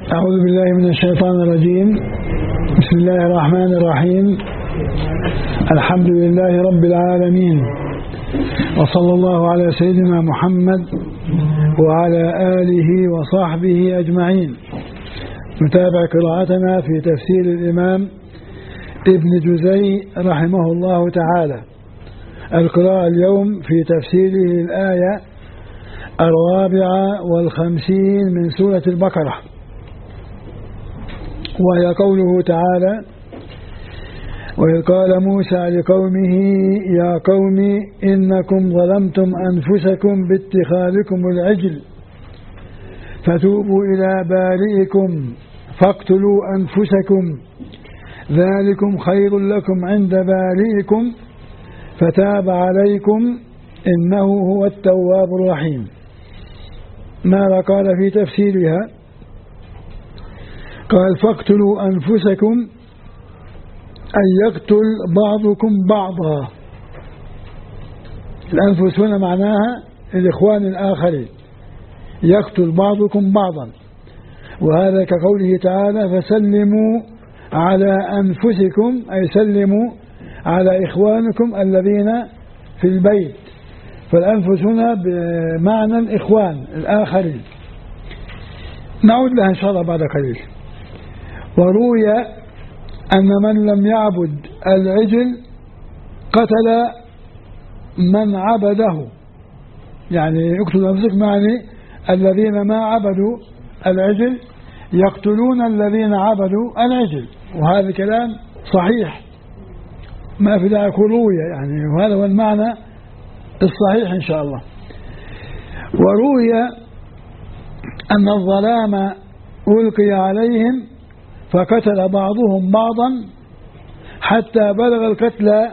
أعوذ بالله من الشيطان الرجيم. بسم الله الرحمن الرحيم. الحمد لله رب العالمين، وصلى الله على سيدنا محمد وعلى آله وصحبه أجمعين. نتابع قراءتنا في تفسير الإمام ابن جزي رحمه الله تعالى. القراءة اليوم في تفسيره الآية 54 من سورة البقرة، وهي قوله تعالى: وإذ قال موسى لقومه يا قوم إنكم ظلمتم أنفسكم باتخاذكم العجل فتوبوا إلى بارئكم فاقتلوا أنفسكم ذلكم خير لكم عند بارئكم فتاب عليكم إنه هو التواب الرحيم. ماذا قال في تفسيرها؟ قال: فاقتلوا أنفسكم أن يقتل بعضكم بعضا. الأنفس هنا معناها الإخوان الآخرين، يقتل بعضكم بعضا، وهذا كقوله تعالى: فسلموا على أنفسكم، أي سلموا على إخوانكم الذين في البيت. فالأنفس هنا بمعنى الإخوان الآخرين. نعود لها إن شاء الله بعد قليل. وروي أن من لم يعبد العجل قتل من عبده، يعني يقتل أنفسكم، يعني الذين ما عبدوا العجل يقتلون الذين عبدوا العجل، وهذا كلام صحيح ما في ذلك روية، يعني وهذا هو المعنى الصحيح إن شاء الله. وروي أن الظلام ألقي عليهم فقتل بعضهم بعضا حتى بلغ القتل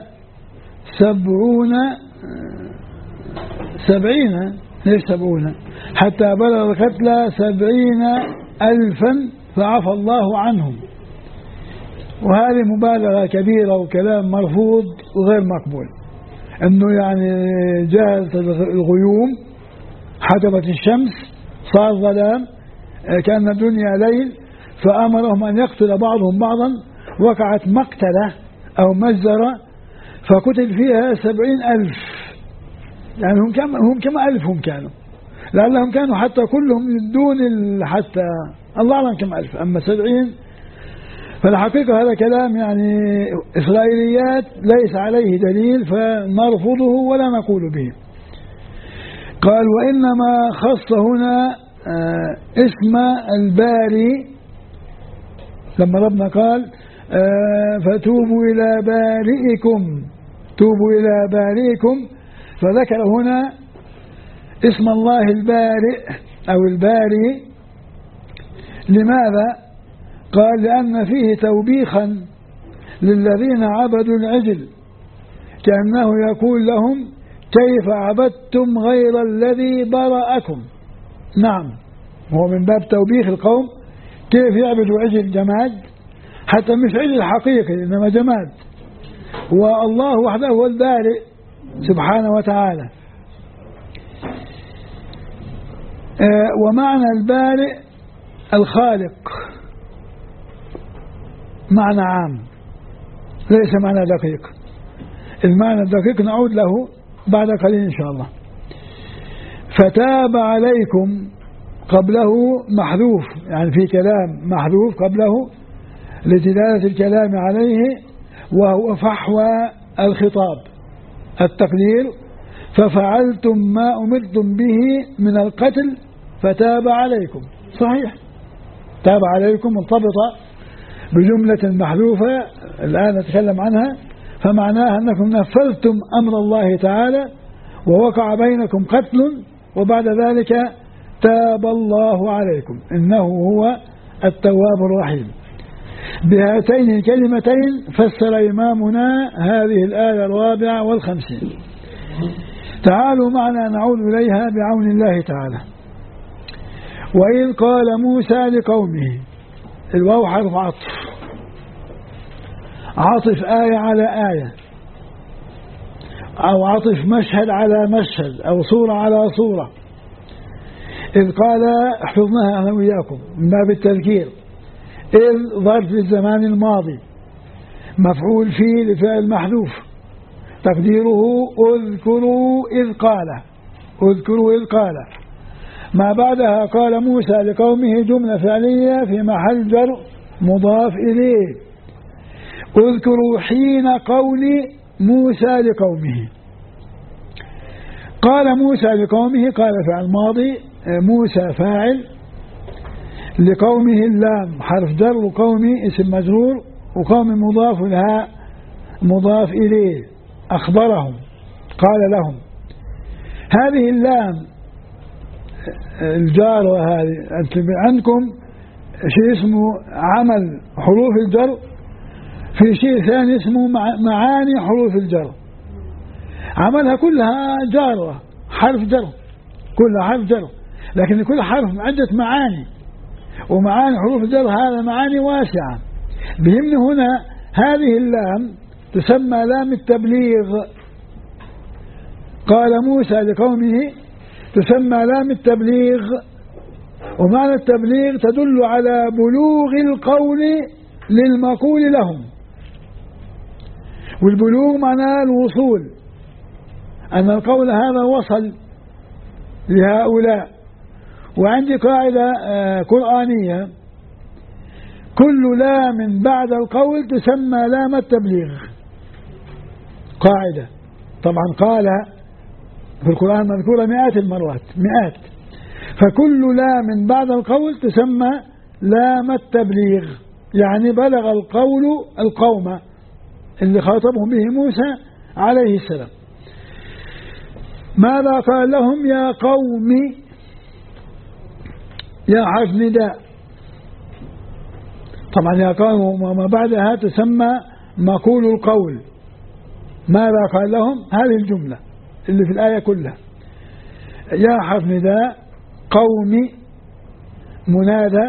70 حتى بلغ القتل 70,000 فعفى الله عنهم. وهذه مبالغة كبيرة وكلام مرفوض وغير مقبول. انه يعني جاءت الغيوم حجبت الشمس صار ظلام كأن الدنيا ليل، فأمرهم أن يقتل بعضهم بعضا، وقعت مقتلة أو مجزرة فقتل فيها 70,000. يعني هم كم ألف هم كانوا، لعلهم كانوا حتى كلهم من دون حتى الله أعلم كم ألف، أما 70 فالحقيقة هذا كلام يعني إسرائيليات ليس عليه دليل، فنرفضه ولا نقول به. قال: وإنما خص هنا اسم الباري لما ربنا قال فتوبوا إلى بارئكم، توبوا إلى بارئكم، فذكر هنا اسم الله البارئ أو الباري. لماذا؟ قال: لأن فيه توبيخا للذين عبدوا العجل، كأنه يقول لهم كيف عبدتم غير الذي برأكم. نعم، هو من باب توبيخ القوم، كيف يعبدوا عجل جماد، حتى مش عجل حقيقي إنما جماد، والله وحده هو البارئ سبحانه وتعالى. ومعنى البارئ الخالق، معنى عام ليس معنى دقيق. المعنى الدقيق نعود له بعد قليل إن شاء الله. فتاب عليكم قبله محذوف، يعني في كلام محذوف قبله لدلالة الكلام عليه، وهو فحوى الخطاب. التقدير: ففعلتم ما أمرتم به من القتل فتاب عليكم. صحيح، تاب عليكم مرتبطة بجملة محذوفة الآن نتكلم عنها، فمعناها أنكم نفذتم أمر الله تعالى ووقع بينكم قتل، وبعد ذلك تاب الله عليكم إنه هو التواب الرحيم. بهاتين الكلمتين فسر إمامنا هذه الآية 54. تعالوا معنا نعود إليها بعون الله تعالى. وإذ قال موسى لقومه، الواو حرف عطف آية على آية، أو عطف مشهد على مشهد، أو صورة على صورة. إذ قال حفظناها أنا وياكم من باب التذكير. إذ ظرف للزمان الماضي مفعول فيه لفعل محذوف تقديره اذكروا إذ قال، اذكروا إذ قال. ما بعدها قال موسى لقومه جملة فعلية في محل جر مضاف إليه. اذكروا حين قول موسى لقومه. قال موسى لقومه، قال فعل ماضي، موسى فاعل، لقومه اللام حرف جر، وقومي اسم مجرور، وقوم مضاف لها مضاف إليه. أخبرهم قال لهم. هذه اللام الجار، وهذه عندكم شيء اسمه عمل حروف الجر، في شيء ثاني اسمه معاني حروف الجر. عملها كلها جارة حرف جر، كلها حرف جر، لكن كل حرف عدة معاني، ومعاني حروف الجر هذا معاني واسعة. بهمنا هنا هذه اللام تسمى لام التبليغ. قال موسى لقومه تسمى لام التبليغ، ومعنى التبليغ تدل على بلوغ القول للمقول لهم، والبلوغ معناه الوصول، أن القول هذا وصل لهؤلاء. وعندي قاعدة قرآنية: كل لام بعد القول تسمى لام التبليغ. قاعدة طبعا قال في القرآن مذكورة مئات المرات، مئات. فكل لام بعد القول تسمى لام التبليغ، يعني بلغ القول القوم اللي خاطبهم به موسى عليه السلام. ماذا قال لهم؟ يا قوم، يا حرف نداء. طبعا يا قوم وما بعدها تسمى مقول القول. ماذا قال لهم؟ هذه الجملة اللي في الآية كلها. يا حرف نداء، قوم منادى،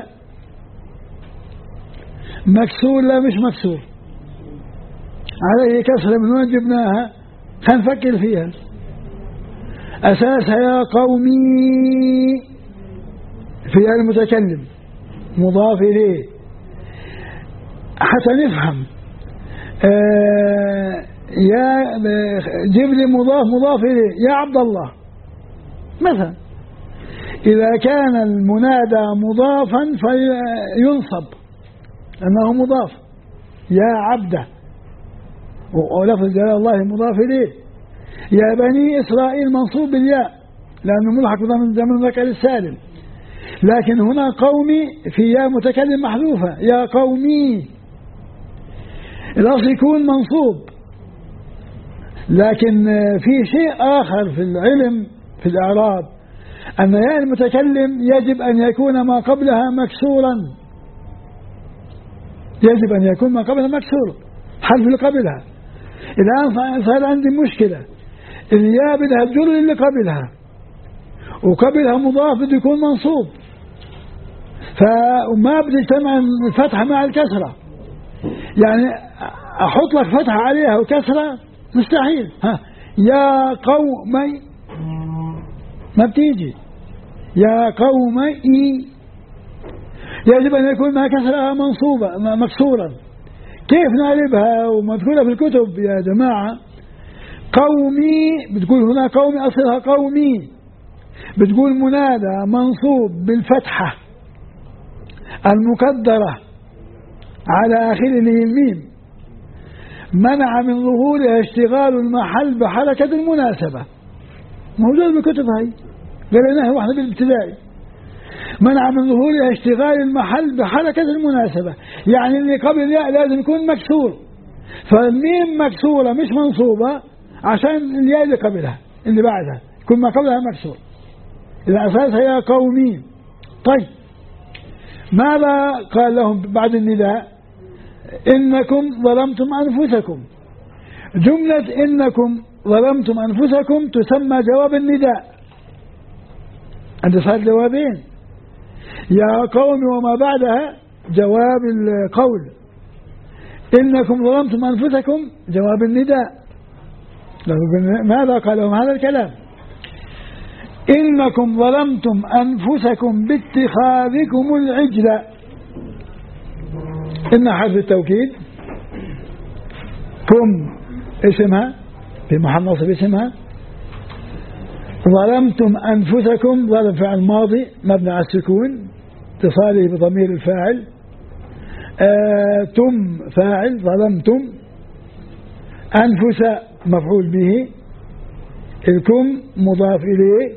مكسور لا مش مكسور، عليه كسرة، من وين جبناها؟ خلينا نفكر فيها. أساسها يا قومي في المتكلم مضاف إليه حتى نفهم. يا جيب لي مضاف إليه، يا عبد الله مثلا. إذا كان المنادى مضافا فينصب أنه مضاف، يا عبده، ولفظ جلال الله مضاف إليه. يا بني إسرائيل منصوب بالياء لأنه ملحق بضمير المذكر السالم. لكن هنا قومي في ياء متكلم محذوفة، يا قومي الأصل يكون منصوب. لكن في شيء آخر في العلم في الإعراب، أن ياء المتكلم يجب أن يكون ما قبلها مكسورا، يجب أن يكون ما قبلها مكسور، حرف اللي قبلها. الآن صار عندي مشكلة، الياء بدها الجر اللي قبلها، وقبلها مضاف بده يكون منصوب، فما بتجتمع الفتحة مع الكسرة. يعني أحط لك فتحة عليها وكسرة مستحيل. يا قومي ما بتيجي، يا قومي يجب أن يكون ما كسرها منصوبة مكسورا. كيف نقلبها ومذكورة في الكتب يا جماعة؟ قومي بتقول هنا قومي أصلها قومي، بتقول منادى منصوب بالفتحة المقدرة على آخره الميم، منع من ظهورها اشتغال المحل بحركة المناسبة. موجود بالكتب هاي، قريناها واحنا بالابتدائي. منع من ظهورها اشتغال المحل بحركة المناسبة، يعني اللي قبل الياء لازم يكون مكسور، فالميم مكسورة مش منصوبة عشان الياء اللي قبلها اللي بعدها يكون ما قبلها مكسور. إذا أساسها يا قومي. طيب ماذا قال لهم بعد النداء؟ إنكم ظلمتم أنفسكم. جملة إنكم ظلمتم أنفسكم تسمى جواب النداء. عند صار جوابين، يا قوم وما بعدها جواب القول، إنكم ظلمتم أنفسكم جواب النداء. ماذا قال لهم هذا الكلام؟ إنكم ظلمتم أنفسكم باتخاذكم العجل. إن حرف التوكيد، كم اسمها في محل نصب اسمها، ظلمتم أنفسكم ظلم فعل ماضي مبني على السكون اتصاله بضمير الفاعل، تم فاعل ظلمتم، أنفس مفعول به، الكم مضاف إليه،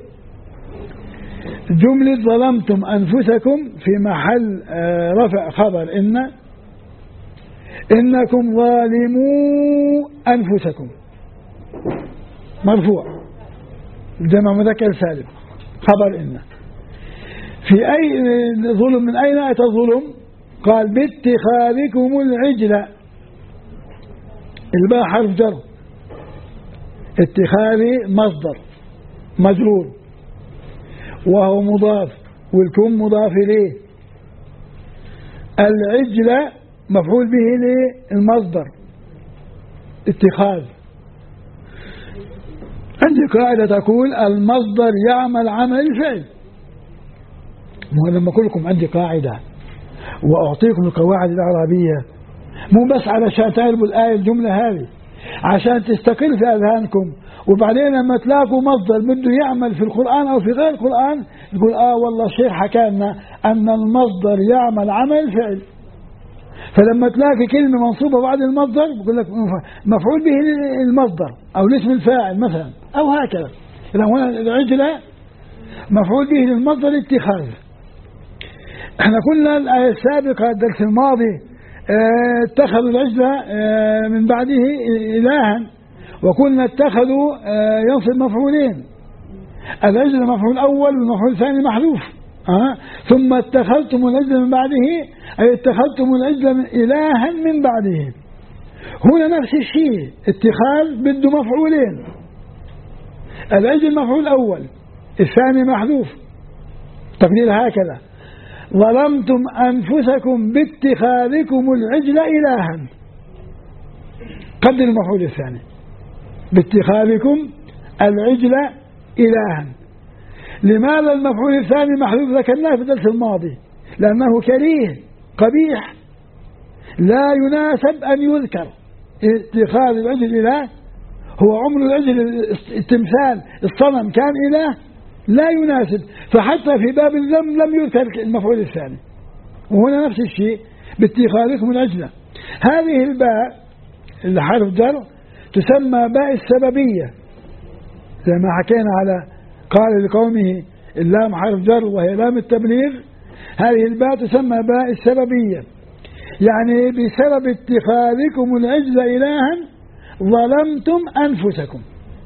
جملة ظلمتم أنفسكم في محل رفع خبر إنكم ظالموا أنفسكم مرفوع جمع مذكر سالم خبر إن. في أي ظلم، من أين أتى الظلم؟ قال باتخاذكم العجل، الباء حرف جر، اتخاذي مصدر مجرور وهو مضاف، والكم مضاف إليه، العجل مفعول به للمصدر اتخاذ. عندي قاعدة تقول المصدر يعمل عمل الفعل. ولما أقول لكم عندي قاعدة وأعطيكم القواعد العربية مو بس علشان تعرفوا الآية الجملة هذه، عشان تستقر في أذهانكم، وبعدين لما تلاقوا مصدر بده يعمل في القرآن أو في غير القرآن يقول والله الشيخ حكى لنا أن المصدر يعمل عمل الفعل. فلما تلاقي كلمة منصوبة بعد المصدر يقول لك مفعول به المصدر أو الاسم الفاعل مثلا أو هكذا. هنا العجلة مفعول به للمصدر اتخاذ. احنا قلنا الآية السابقة الدرس الماضي اتخذوا العجلة من بعده إلها، وقلنا اتخذوا ينصب مفعولين، العجل مفعول أول والمفعول الثاني محذوف. ثم اتخذتم العجل من بعده أي اتخذتم العجل إلها من بعده. هنا نفس الشيء، اتخاذ بده مفعولين، العجل مفعول أول الثاني محذوف، تقدير هكذا ظلمتم أنفسكم باتخاذكم العجل إلها، قدر المفعول الثاني باتخاذكم العجل إلها. لماذا المفعول الثاني محذوف؟ ذكرناه في الدرس الماضي، لأنه كريه قبيح لا يناسب أن يذكر. اتخاذ العجل إله، هو عمر العجل التمثال الصنم كان إله، لا يناسب، فحتى في باب الذم لم يذكر المفعول الثاني. وهنا نفس الشيء باتخاذكم العجلة. هذه الباء اللي حرف جر تسمى باء السببية، زي ما حكينا على قال لقومه اللام حرف جر وهي لام التبليغ، هذه الباء تسمى باء السببية، يعني بسبب اتخاذكم العجل إلها ظلمتم أنفسكم.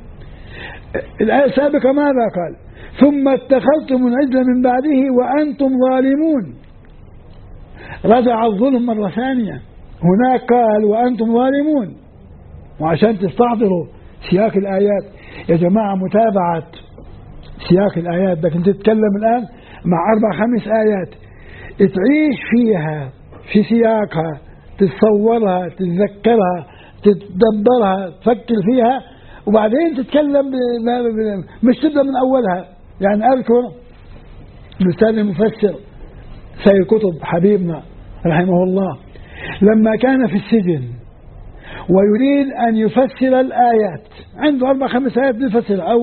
الآية السابقة ماذا قال؟ ثم اتخذتم العجل من بعده وأنتم ظالمون، رجع الظلم مرة ثانية، هناك قال وأنتم ظالمون. وعشان تستحضروا سياق الآيات يا جماعة، متابعة سياق الآيات، بدك انت تتكلم الآن مع 4-5 آيات تعيش فيها في سياقها، تتصورها، تتذكرها، تتدبرها، تفكر فيها، وبعدين تتكلم مش تبدأ من أولها. يعني أذكر الأستاذ المفسر سيد قطب حبيبنا رحمه الله لما كان في السجن ويريد أن يفسر الآيات، عنده 4-5 آيات يفسر، أو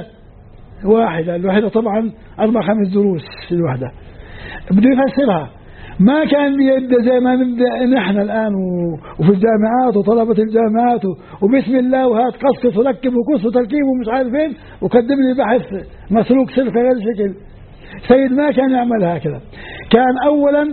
واحدة الوحدة طبعا 4-5 دروس الوحدة بده يفسرها. ما كان بيبدأ زي ما نبدأ نحن الآن وفي الجامعات وطلبة الجامعات وبسم الله وهات قصص وركب وقص وتركيب ومش عارف فين وقدم لي بحث مسلوك سلك غير شكل. سيد ما كان يعمل هكذا، كان أولا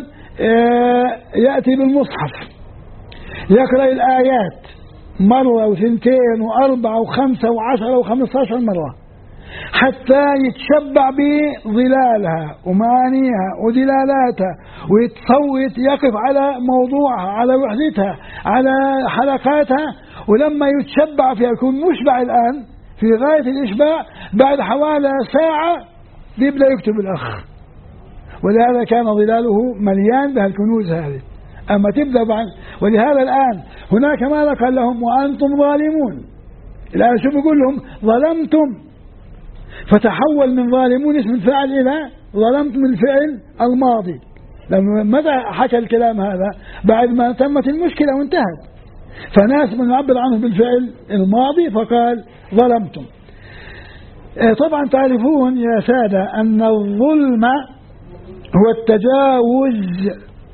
يأتي بالمصحف يقرأ الآيات مرة و2 و4 و5 و10 و15 مرة حتى يتشبع بظلالها ومعانيها ودلالاتها، ويتصوت يقف على موضوعها، على وحدتها، على حلقاتها. ولما يتشبع فيها يكون مشبع الآن في غاية الإشباع، بعد حوالي ساعة يبدأ يكتب الأخ. ولهذا كان ظلاله مليان بهالكنوز هذه. أما تبدأ بعد، ولهذا الآن هناك ماذا قال لهم وأنتم ظالمون. الآن شو بيقول لهم؟ ظلمتم. فتحول من ظالمون اسم الفاعل إلى ظلمتم الفعل الماضي. لما متى حكى الكلام هذا؟ بعد ما تمت المشكلة وانتهت، فناسب أن يعبر عنه بالفعل الماضي فقال ظلمتم. طبعا تعرفون يا سادة أن الظلم هو التجاوز.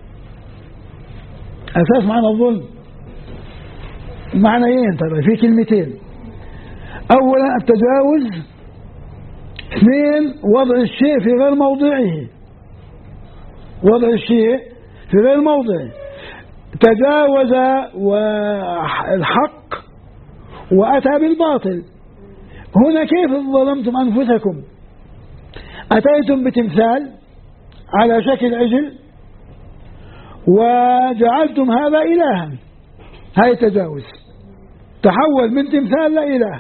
أساس معنى الظلم معنيين طبعا في كلمتين. أولا التجاوز، اثنين وضع الشيء في غير موضعه. وضع الشيء في غير موضعه. تجاوز الحق وأتى بالباطل. هنا كيف ظلمتم أنفسكم؟ أتيتم بتمثال على شكل عجل وجعلتم هذا إلها. هاي تجاوز، تحول من تمثال لإله.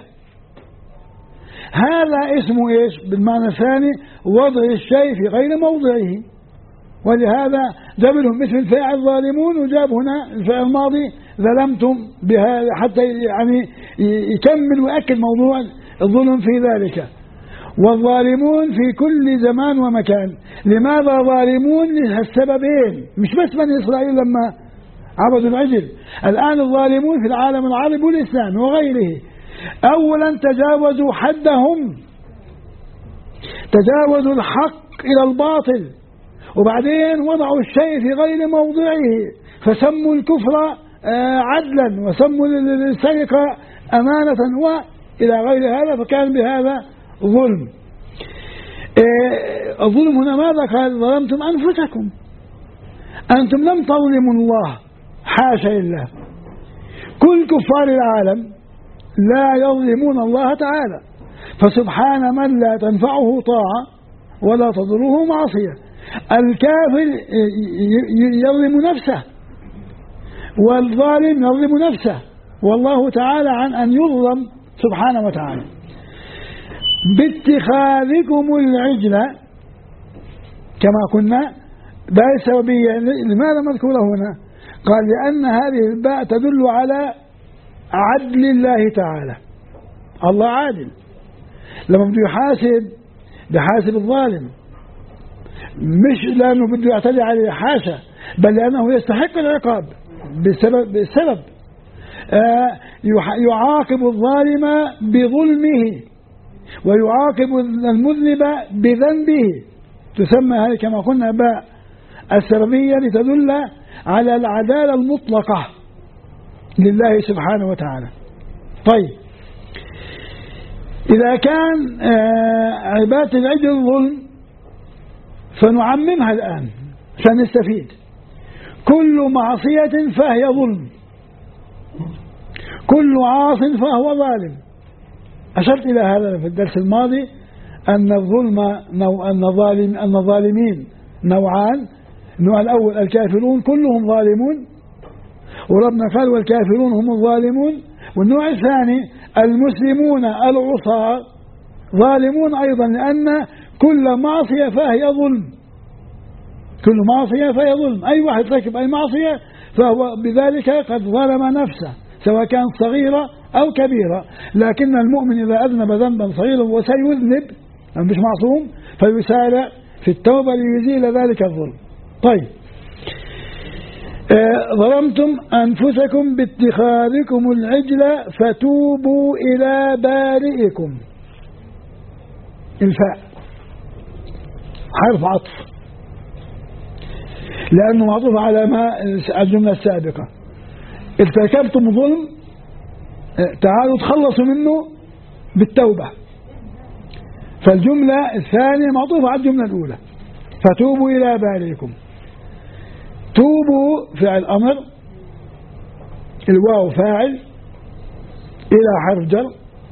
هذا اسمه إيش بالمعنى الثاني؟ وضع الشيء في غير موضعه. ولهذا جاب لهم مثل الفاعل ظالمون، وجاب هنا الفعل الماضي ظلمتم بهذا حتى يعني يكمل ويأكد موضوع الظلم في ذلك. والظالمون في كل زمان ومكان. لماذا ظالمون؟ للسببين، مش بس بني إسرائيل لما عبدوا العجل، الآن الظالمون في العالم العربي والإسلام وغيره. أولا تجاوزوا حدهم، تجاوزوا الحق إلى الباطل، وبعدين وضعوا الشيء في غير موضعه، فسموا الكفر عدلا، وسموا السرقة أمانة، وإلى غير هذا، فكان بهذا ظلم. الظلم هنا ماذا قال؟ ظلمتم أنفسكم. أنتم لم تظلموا الله، حاشا لله. كل كفار العالم لا يظلمون الله تعالى، فسبحان من لا تنفعه طاعة ولا تضره معصية. الكافر يظلم نفسه، والظالم يظلم نفسه، والله تعالى عن أن يظلم سبحانه وتعالى. باتخاذكم العجل كما كنا باء السببية. لماذا مذكورة هنا؟ قال لأن هذه الباء تدل على عدل الله تعالى. الله عادل، لما بده يحاسب بحاسب الظالم، مش لأنه بده يعتدي عليه، حاشا، بل لأنه يستحق العقاب بالسبب. يعاقب الظالم بظلمه ويعاقب المذنب بذنبه. تسمى هذه كما قلنا باء السببية لتدل على العدالة المطلقة لله سبحانه وتعالى. طيب، إذا كان عبادة العجل ظلم فنعممها الآن سنستفيد. كل معصية فهي ظلم، كل عاص فهو ظالم. أشرت إلى هذا في الدرس الماضي أن الظلم أن الظالمين نوعان. النوع الأول الكافرون كلهم ظالمون، وربنا قال والكافرون هم الظالمون. والنوع الثاني المسلمون العصاة ظالمون أيضا، لأن كل معصية فهي ظلم. كل معصية فهي ظلم. أي واحد ركب أي معصية فهو بذلك قد ظلم نفسه، سواء كانت صغيرة أو كبيرة. لكن المؤمن إذا أذنب ذنبا صغيرا وسيذنب، مش معصوم، فيسارع في التوبة ليزيل ذلك الظلم. طيب، ظلمتم أنفسكم باتخاذكم العجل فتوبوا إلى بارئكم. الفاء حرف عطف لأنه معطوف على ما الجملة السابقة. ارتكبتم ظلم، تعالوا تخلصوا منه بالتوبة. فالجملة الثانية معطوفة على الجملة الأولى، فتوبوا إلى بارئكم. توبوا فعل أمر، الواو فاعل، إلى حرف جر،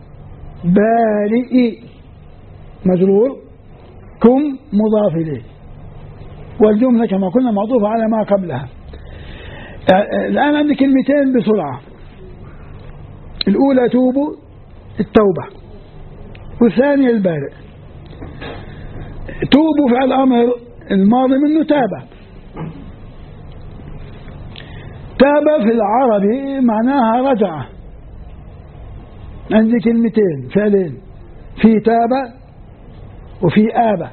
بارئ مجرور، كم مضاف إليه، والجملة كما قلنا معطوفة على ما قبلها. الآن عندي كلمتين بسرعة. الأولى توبوا التوبة، والثانية البارئ. توبوا فعل أمر، الماضي منه تاب. تاب في العربي معناها رجع. عندي كلمتين فعلين، في تاب وفي آبة،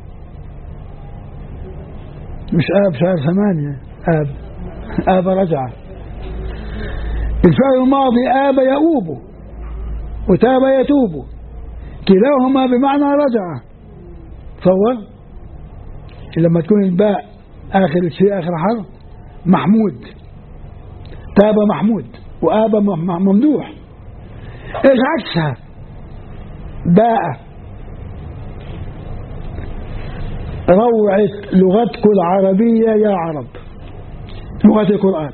مش آب شهر 8، آب رجعة. الفعل الماضي آب يؤوب وتاب يتوب، كلاهما بمعنى رجعة. تصور لما تكون الباء آخر شيء، آخر حرف محمود، تاب محمود وآب ممدوح. إيش عكسها؟ باء. روعة لغتكم العربية يا عرب، لغة القرآن.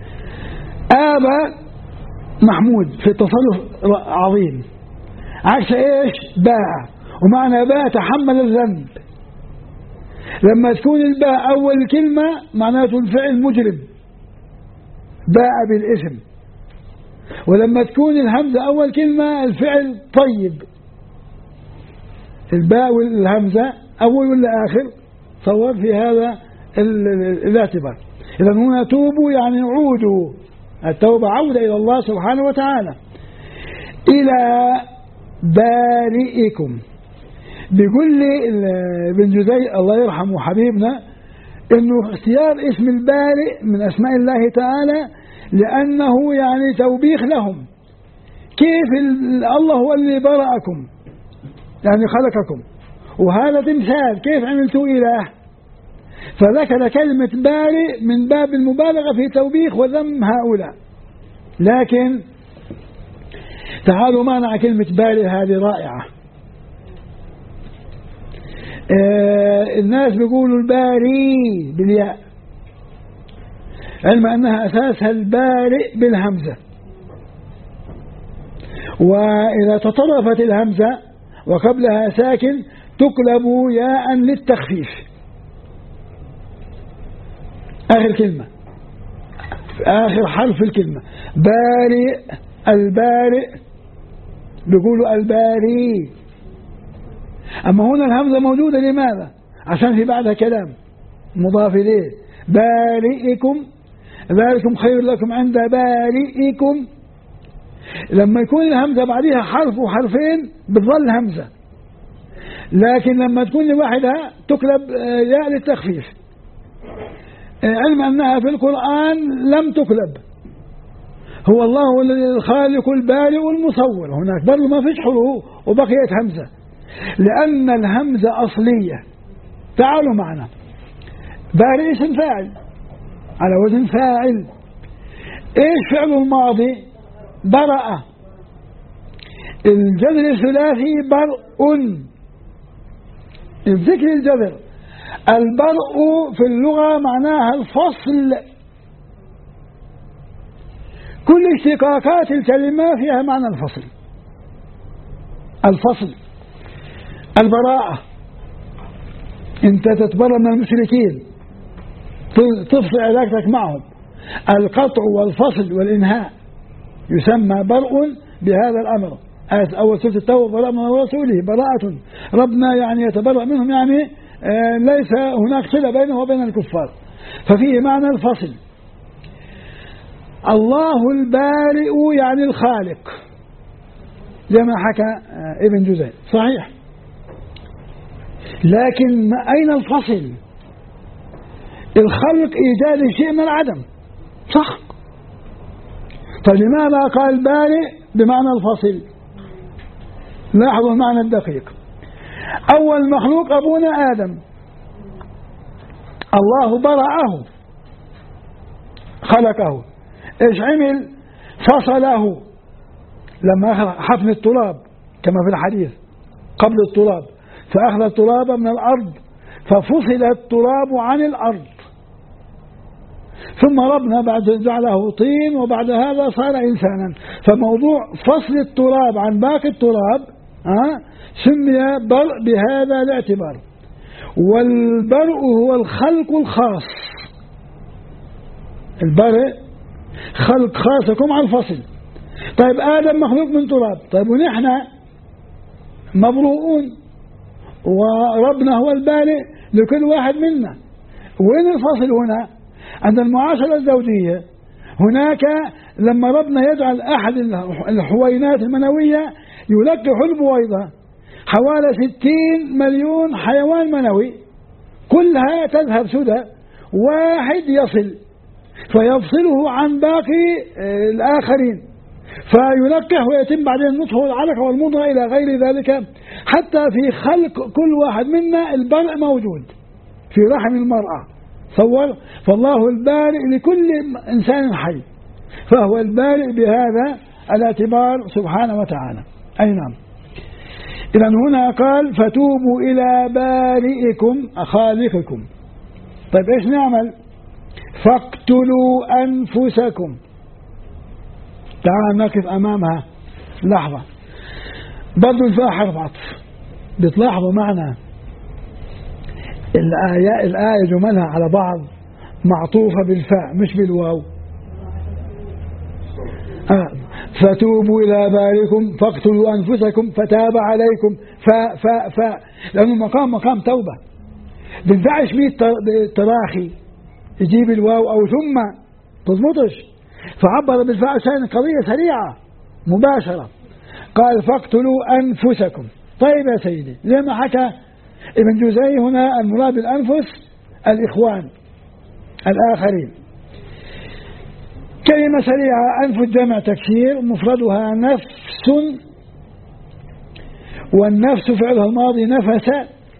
آب محمود في التصرف عظيم، عكس إيش؟ باء. ومعنى باء تحمل الذنب. لما تكون الباء أول كلمة معناته الفعل مجرم، باء بالاسم. ولما تكون الهمزة أول كلمة الفعل طيب. الباء والهمزة أول ولا آخر؟ صور في هذا الاعتبار. إذا هنا توبوا يعني عودوا، التوبة عودة إلى الله سبحانه وتعالى. إلى بارئكم. بيقول لي ابن جزي الله يرحمه حبيبنا إنه اختيار اسم البارئ من أسماء الله تعالى لأنه يعني توبيخ لهم. كيف الله هو اللي برأكم يعني خلقكم، وهذا تمثال كيف عملتوا إله، فذكر كلمة بارئ من باب المبالغة في توبيخ وذم هؤلاء. لكن تعالوا معنا كلمة بارئ هذه رائعة. الناس بيقولوا الباري بالياء، علم أنها أساسها البارئ بالهمزة، وإذا تطرفت الهمزة وقبلها ساكن تقلب ياء للتخفيف. آخر كلمة، آخر حرف الكلمة بارئ. البارئ بيقولوا الباري. أما هنا الهمزة موجودة لماذا؟ عشان في بعدها كلام مضاف إليه. بارئكم ذلكم خير لكم عند بارئكم. لما يكون الهمزة بعدها حرف وحرفين بتظل همزة، لكن لما تكون لوحدها تقلب ياء للتخفيف. علم أنها في القرآن لم تقلب. هو الله الخالق البارئ المصور، هناك برضه ما فيش حروف وبقيت همزة لأن الهمزة أصلية. تعالوا معنا. بارئ اسم فاعل على وزن فاعل. ايش فعل الماضي؟ برأ. الجذر الثلاثي برء، الذكر الجذر. البرء في اللغة معناها الفصل. كل اشتقاقات الكلمة فيها معنى الفصل. الفصل، البراءة، انت تتبرأ من المشركين، تفصل علاقتك معهم. القطع والفصل والإنهاء يسمى برء بهذا الأمر. أول سورة التوبة براء من رسوله، براءة ربنا يعني يتبرأ منهم، يعني ليس هناك صلة بينه وبين الكفار، ففيه معنى الفصل. الله البارئ يعني الخالق زي ما حكى ابن جزي، صحيح. لكن أين الفصل؟ الخلق إيجاد شيء من العدم، صح. فلماذا قال بارئ بمعنى الفصل؟ لاحظوا المعنى الدقيق. أول مخلوق أبونا آدم، الله برأه خلقه. إيش عمل؟ فصله. لما حفن التراب كما في الحديث قبل التراب، فأخذ التراب من الأرض ففصل التراب عن الأرض، ثم ربنا بعد جعله طين وبعد هذا صار إنسانا. فموضوع فصل التراب عن باقي التراب سمي برء بهذا الاعتبار. والبرء هو الخلق الخاص. البرء خلق خاصكم على الفصل. طيب آدم مخلوق من تراب، طيب ونحن مبروءون وربنا هو البارئ لكل واحد منا. وين الفصل هنا؟ عند المعاشرة الزوجية. هناك لما ربنا يجعل أحد الحوينات المنوية يلقح البويضة، حوالي 60 مليون حيوان منوي، كلها تذهب سدى، واحد يصل فيفصله عن باقي الآخرين فينكح ويتم بعدين النطف والعلقة والمضغة إلى غير ذلك، حتى في خلق كل واحد منا البرء موجود في رحم المرأة. صور، فالله البارئ لكل إنسان حي، فهو البارئ بهذا الاعتبار سبحانه وتعالى. أي نعم. إذا هنا قال فتوبوا إلى بارئكم خالقكم. طيب إيش نعمل؟ فاقتلوا أنفسكم. تعال نقف أمامها لحظة، برضو الفاء حرف عطف، بتلاحظوا معنا الآية جملها على بعض معطوفة بالفاء مش بالواو. فتوبوا إلى بارئكم فاقتلوا أنفسكم فتاب عليكم. فاء لأنه مقام توبة، بنفعش بيه التراخي يجيب الواو أو ثم تضبطش، فعبر بالفاء عشان قضية سريعة مباشرة. قال فاقتلوا أنفسكم. طيب يا سيدي، زي ما حكى ابن جوزي هنا المراد بالأنفس الإخوان الآخرين. كلمة سريعة، أنفس جمع تكسير، مفردها نفس، والنفس فعلها الماضي نفس،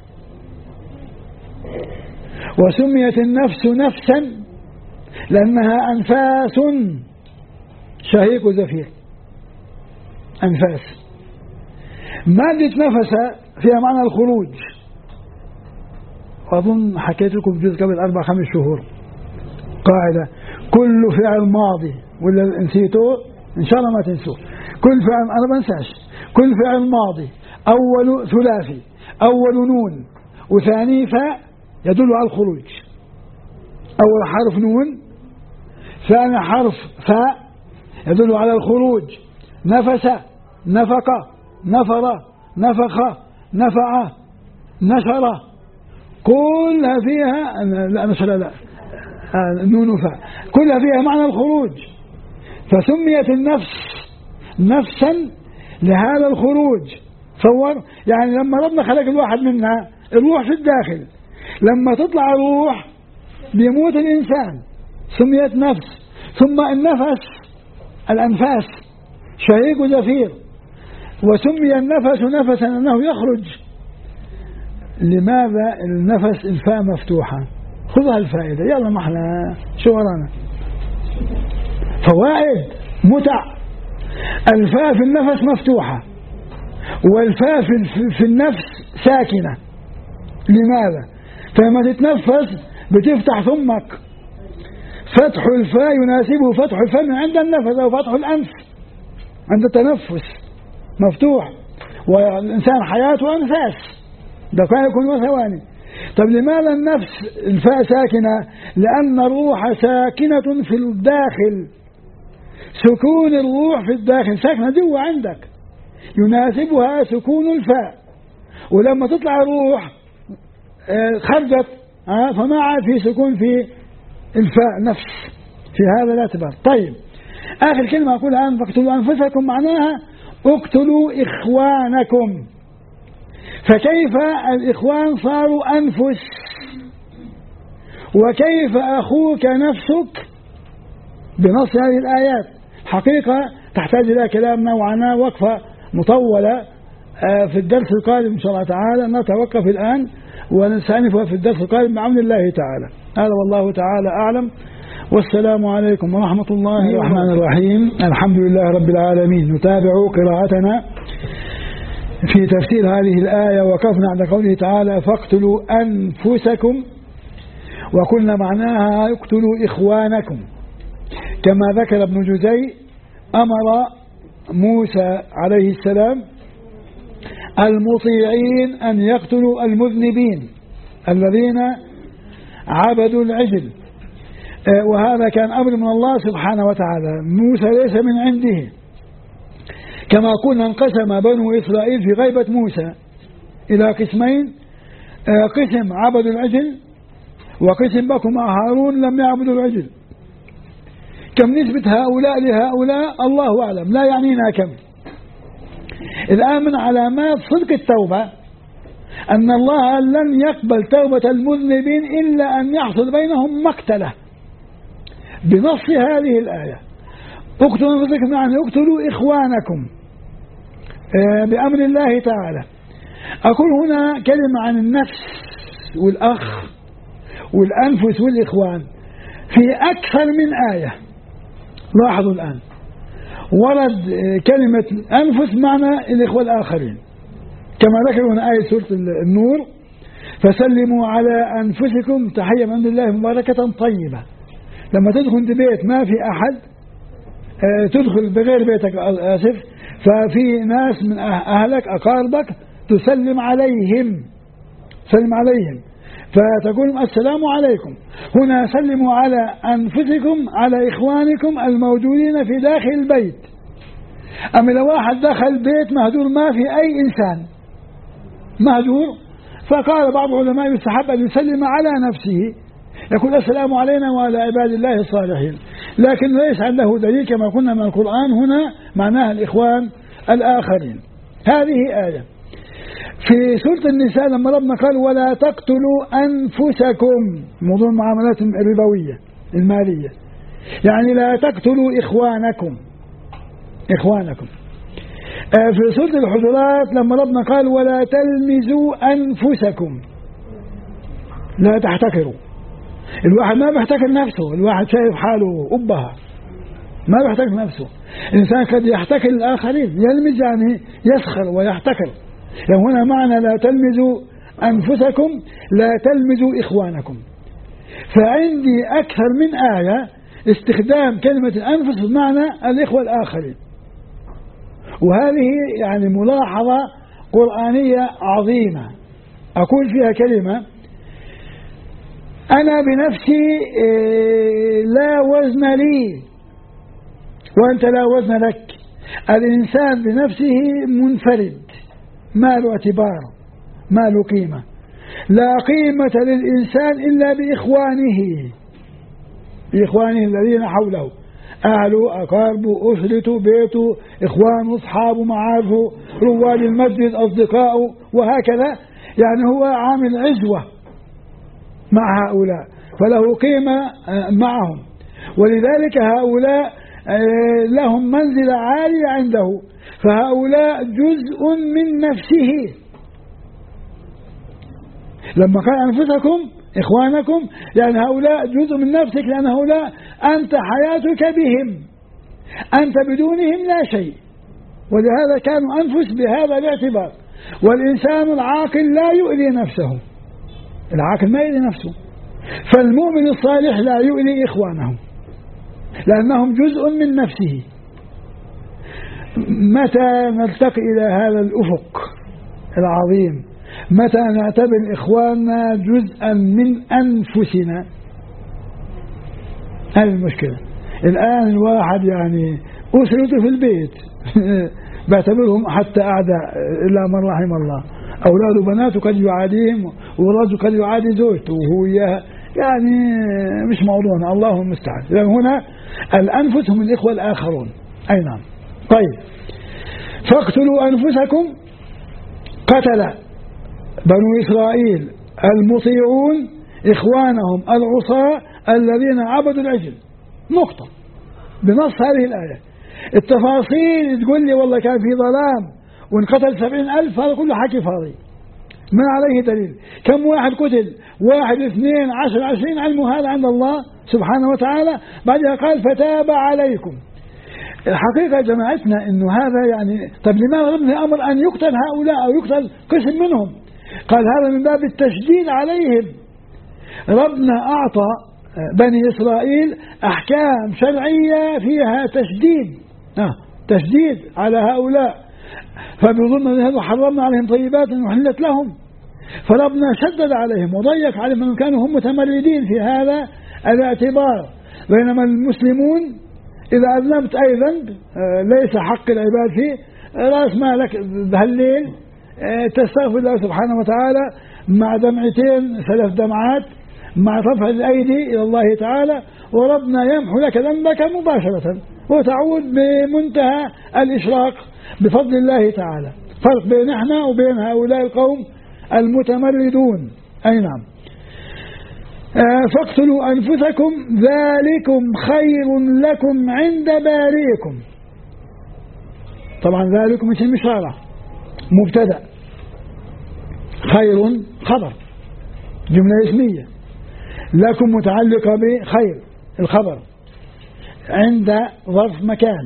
وسميت النفس نفسا لأنها أنفاس، شهيق وزفير، أنفاس. مادة نفس فيها معنى الخروج، وأظن حكيت لكم في جزء قبل 4-5 شهور قاعدة: كل فعل ماضي، ولا نسيته إن شاء الله ما تنسوه، كل فعل، أنا ما بنساش، كل فعل ماضي أول ثلاثي، أول نون وثاني فاء يدل على الخروج. أول حرف نون، ثاني حرف فاء يدل على الخروج. نفس، نفق، نفر، نفخ، نفع، نشر، كلها فيها لا نون فاء، كلها فيها معنى الخروج، فسميت النفس نفسا لهذا الخروج. تصور يعني لما ربنا خلق الواحد منا الروح في الداخل، لما تطلع الروح بيموت الإنسان، سميت نفس. ثم النفس الأنفاس شهيق وزفير، وسمي النفس نفسا أنه يخرج. لماذا النفس الفاء مفتوحة؟ خذها الفائدة، يلا ما احنا شو ورانا فوائد متع. الفاء في النفس مفتوحة، والفاء في النفس ساكنة. لماذا؟ فلما تتنفس بتفتح ثمك، فتح الفاء يناسبه فتح الفم عند النفس، أو فتح الأنف عند التنفس مفتوح، والإنسان حياته أنفاس، دقائق وثواني. طب لماذا النفس الفاء ساكنة؟ لأن الروح ساكنة في الداخل، سكون الروح في الداخل ساكنة جوا عندك، يناسبها سكون الفاء. ولما تطلع الروح خرجت فما عاد في سكون في الفاء نفس، في هذا الاعتبار. طيب آخر كلمة أقول الآن: فاقتلوا أنفسكم، معناها اقتلوا إخوانكم. فكيف الإخوان صاروا أنفس؟ وكيف أخوك نفسك بنص هذه الآيات؟ حقيقة تحتاج إلى كلام نوعا ما، وقفة مطولة في الدرس القادم إن شاء الله تعالى. نتوقف الآن ونستأنفها في الدرس القادم بعون الله تعالى. هذا والله تعالى أعلم، والسلام عليكم ورحمة الله الرحمن الرحيم. الحمد لله رب العالمين. نتابع قراءتنا في تفسير هذه الآية، وقفنا عند قوله تعالى: فاقتلوا أنفسكم، وقلنا معناها اقتلوا إخوانكم. كما ذكر ابن جوزي، أمر موسى عليه السلام المطيعين أن يقتلوا المذنبين الذين عبدوا العجل، وهذا كان أمر من الله سبحانه وتعالى. موسى ليس من عنده، كما قلنا انقسم بنو إسرائيل في غيبة موسى إلى قسمين: قسم عبدوا العجل، وقسم بقوا مع هارون لم يعبدوا العجل. كم نسبة هؤلاء لهؤلاء الله أعلم، لا يعنينا كم. الآن من علامات صدق التوبة أن الله لن يقبل توبة المذنبين إلا أن يحصل بينهم مقتلة بنص هذه الآية. اقتلوا أنفسكم يعني اقتلوا إخوانكم بأمر الله تعالى. أقول هنا كلمة عن النفس والأخ والأنفس والإخوان في أكثر من آية. لاحظوا الآن ورد كلمة أنفس معنى الإخوة الآخرين كما ذكر هنا آية سورة النور فسلموا على أنفسكم تحية من عند الله مباركة طيبة. لما تدخل بيت ما في أحد تدخل بغير بيتك آسف ففي ناس من أهلك أقاربك تسلم عليهم فتقول السلام عليكم. هنا سلموا على أنفسكم على إخوانكم الموجودين في داخل البيت. أما لو واحد دخل بيت مهجور ما في أي إنسان مهجور فقال بعض العلماء يستحب أن يسلم على نفسه يقول السلام علينا وعلى عباد الله الصالحين لكن ليس عنده دليل كما قلنا من القرآن هنا معناها الإخوان الآخرين. هذه آية في سورة النساء لما ربنا قال ولا تقتلوا أنفسكم موضوع المعاملات الربوية المالية يعني لا تقتلوا إخوانكم. في سورة الحجرات لما ربنا قال ولا تلمزوا أنفسكم لا تحتكروا. الواحد ما بيحتكر نفسه الواحد شايف حاله أبها ما بيحتكر نفسه. الإنسان قد يحتكر الآخرين يلمز يعني يسخر ويحتكر. يعني هنا معنى لا تلمزوا أنفسكم لا تلمزوا إخوانكم. فعندي أكثر من آية استخدام كلمة الأنفس بمعنى الإخوة الآخرين وهذه يعني ملاحظة قرآنية عظيمة. أقول فيها كلمة أنا بنفسي لا وزن لي وأنت لا وزن لك. الإنسان بنفسه منفرد ما له اعتبار ما له قيمة. لا قيمة للإنسان إلا بإخوانه الذين حوله أهله أقاربه أسرته بيته إخوانه أصحابه معارفه رواد المسجد أصدقائه وهكذا. يعني هو عامل عزوة مع هؤلاء فله قيمة معهم ولذلك هؤلاء لهم منزلة عالية عنده فهؤلاء جزء من نفسه. لما قال أنفسكم إخوانكم يعني هؤلاء جزء من نفسك لأن هؤلاء أنت حياتك بهم أنت بدونهم لا شيء. ولهذا كانوا أنفس بهذا الاعتبار. والإنسان العاقل لا يؤذي نفسه العاقل ما يؤذي نفسه. فالمؤمن الصالح لا يؤذي إخوانه لأنهم جزء من نفسه. متى نلتقي إلى هذا الأفق العظيم متى نعتبر إخواننا جزءا من أنفسنا؟ هذه المشكلة. الآن الواحد يعني أسرته في البيت بعتبرهم حتى أعداء إلا من رحم الله. أولاد وبناته قد يعاديهم ورجل قد يعادي زوجته وهو يعني مش موضوعنا الله المستعان. يعني هنا الأنفس هم الإخوة الآخرون. أي نعم. طيب فاقتلوا أنفسكم قتل بنو إسرائيل المطيعون إخوانهم العصاة الذين عبدوا العجل. نقطة بنص هذه الآية. التفاصيل تقول لي والله كان في ظلام وانقتل 70,000 هذا كله حكي فاضي ما عليه دليل. كم واحد قتل 1 2 10 20 علم هذا عند الله سبحانه وتعالى. بعدها قال فتاب عليكم. الحقيقة جماعتنا إنه هذا يعني طب لماذا ربنا أمر أن يقتل هؤلاء أو يقتل قسم منهم؟ قال هذا من باب التشديد عليهم. ربنا أعطى بني إسرائيل أحكام شرعية فيها تشديد على هؤلاء فبظن هذا حرمنا عليهم طيبات وحلت لهم. فربنا شدد عليهم وضيق عليهم من كانوا هم متمردين في هذا الاعتبار. بينما المسلمون إذا أذنبت أي ذنب ليس حق العباد فيه رأس مالك بهالليل تستغفر الله سبحانه وتعالى مع دمعتين 3 دمعات مع رفع الأيدي إلى الله تعالى وربنا يمحو لك ذنبك مباشرة وتعود بمنتهى الإشراق بفضل الله تعالى. فرق بين احنا وبين هؤلاء القوم المتمردون. أي نعم. فاقتلوا أنفسكم ذلكم خير لكم عند بارئكم. طبعا ذلكم اسم إشارة مبتدأ، خير خبر جملة اسمية، لكم متعلقة بخير الخبر، عند ظرف مكان،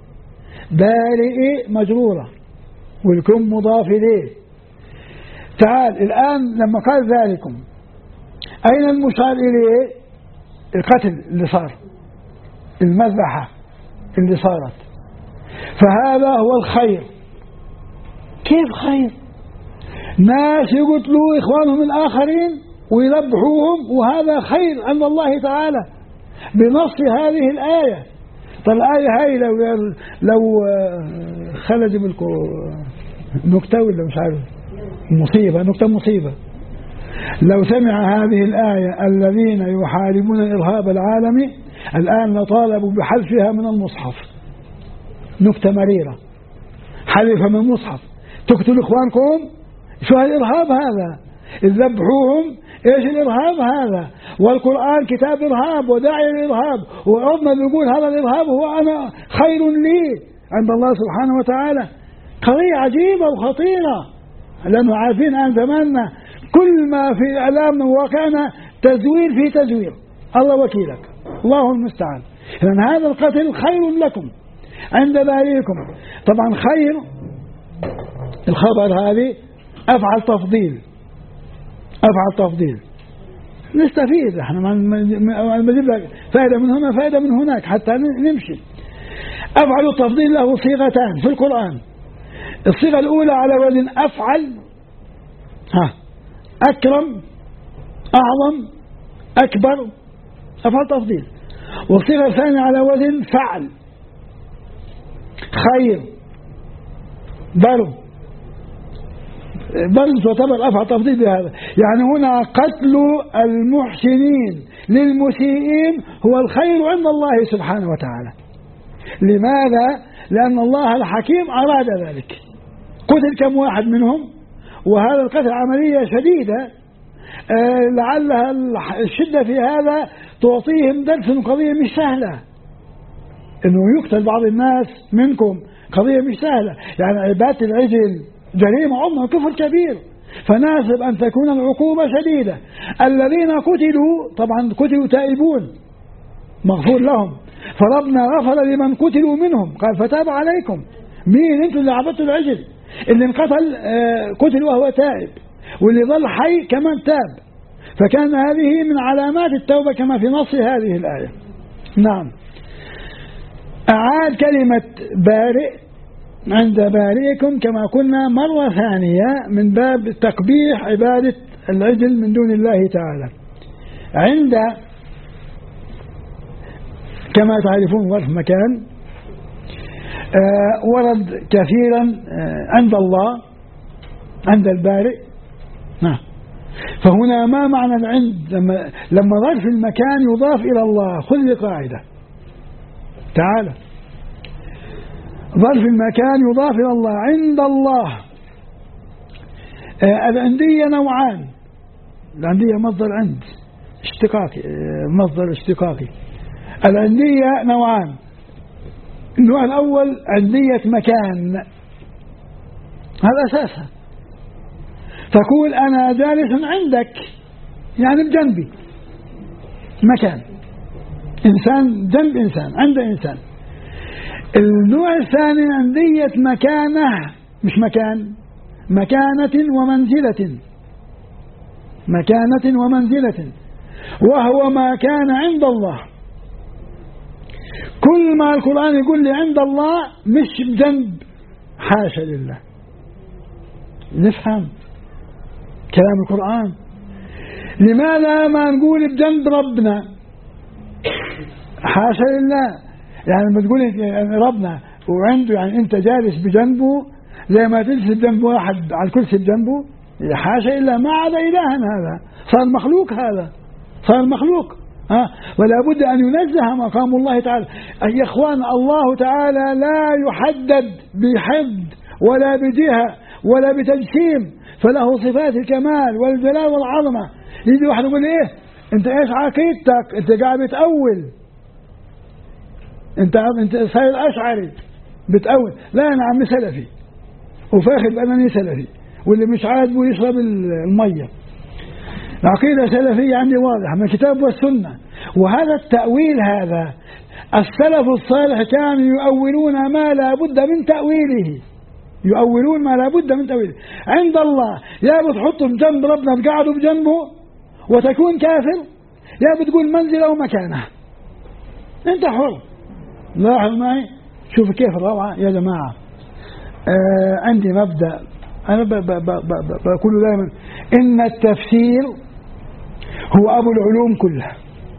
بارئ مجرورة، والكم مضاف إليه. تعال الآن لما قال ذلكم أين المشار إليه؟ القتل اللي صار، المذبحة اللي صارت، فهذا هو الخير. كيف خير؟ ناس يقتلوا إخوانهم الآخرين ويذبحوهم، وهذا خير عند الله تعالى بنص هذه الآية. طيب الآية هاي لو خلد بالكو نكتة ولا مش عارف مصيبة، نكتة مصيبة. لو سمع هذه الآية الذين يحاربون الإرهاب العالمي الآن لطالبوا بحذفها من المصحف. نكتة مريرة، حذف من المصحف. تقتلوا إخوانكم، شو هالإرهاب هذا؟ ذبحوهم، إيش الإرهاب هذا؟ والقرآن كتاب إرهاب وداعي للإرهاب، وربنا بيقول هذا الإرهاب هو أنا خير لي عند الله سبحانه وتعالى. قضية عجيبة وخطيرة، لأنه عارفين أن زماننا كل ما في إعلامنا وواقعنا تزوير في تزوير. الله وكيلك، الله المستعان. لأن هذا القتل خير لكم عند بارئكم. طبعا خير الخبر هذه أفعل تفضيل، أفعل تفضيل. نستفيد احنا ما نجيب لك فائدة من هنا فائدة من هناك حتى نمشي. أفعل التفضيل له صيغتان في القرآن. الصيغة الأولى على وزن أفعل، أكرم، أعظم، أكبر، أفعل تفضيل. والصيغة الثانية على وزن فعل، خير، بر، بل تعتبر أفعل تفضيل بهذا. يعني هنا قتل المحسنين للمسيئين هو الخير عند الله سبحانه وتعالى. لماذا؟ لأن الله الحكيم أراد ذلك. قتل كم واحد منهم، وهذا القتل عملية شديدة، لعلها الشدة في هذا تعطيهم درس. قضية مش سهلة إنه يقتل بعض الناس منكم، قضية مش سهلة. يعني عبادة العجل جريمة عظمى، كفر كبير، فناسب أن تكون العقوبة شديدة. الذين قتلوا طبعا قتلوا تائبون مغفور لهم، فربنا غفر لمن قتلوا منهم، قال فتاب عليكم. مين؟ انتم اللي عبدتوا العجل. اللي انقتل قتل وهو تائب، واللي ظل حي كمان تاب. فكان هذه من علامات التوبة كما في نص هذه الآية. نعم. أعاد كلمة بارئ عند بارئكم كما قلنا مرة ثانية من باب تقبيح عبادة العجل من دون الله تعالى. عند كما تعرفون ظرف مكان، ورد كثيرا عند الله، عند البارئ. فهنا ما معنى العند؟ لما ظرف المكان يضاف إلى الله، خذ لقاعدة تعالى، ظرف المكان يضاف إلى الله عند الله. العندية نوعان. العندية مصدر عند اشتقاقي، مصدر اشتقاقي. العندية نوعان. النوع الأول عندية مكان، هذا أساسها. تقول أنا جالس عندك، يعني بجنبي، مكان، إنسان جنب إنسان، عند إنسان. النوع الثاني عندية مكانة، مش مكان، مكانة ومنزلة، مكانة ومنزلة، وهو ما كان عند الله. كل ما القرآن يقول لي عند الله مش بجنب، حاشا لله. نفهم كلام القرآن. لماذا ما نقول بجنب ربنا؟ حاشا لله. يعني لما تقول ربنا وعنده، يعني انت جالس بجنبه زي ما تجلس بجنب واحد على الكرسي بجنبه، حاشا لله، ما عاد إلها. هذا صار مخلوق، هذا صار مخلوق. ولا بد أن ينزه مقام الله تعالى. يا إخوان، الله تعالى لا يحدد بحد ولا بجهة ولا بتجسيم، فله صفات الكمال والجلال والعظمة. يجي واحد يقول إيه أنت إيش عقيدتك؟ أنت قاعد بتأول، أنت صاير أشعري بتأول. لا، أنا عمي سلفي وفاخر بأنني سلفي، واللي مش عاجبه يشرب المية. العقيدة سلفية عندي واضحة من الكتاب والسنة. وهذا التأويل، هذا السلف الصالح كانوا يؤولون ما لا بد من تأويله، يؤولون ما لا بد من تأويله. عند الله يا بتحطه بجنب ربنا تقعدوا بجنبه وتكون كافر، يا بتقول منزله ومكانه، انت حر. لاحظ معي، شوف كيف الروعة يا جماعة. عندي مبدأ أنا بقول دائما إن التفسير هو أبو العلوم كلها.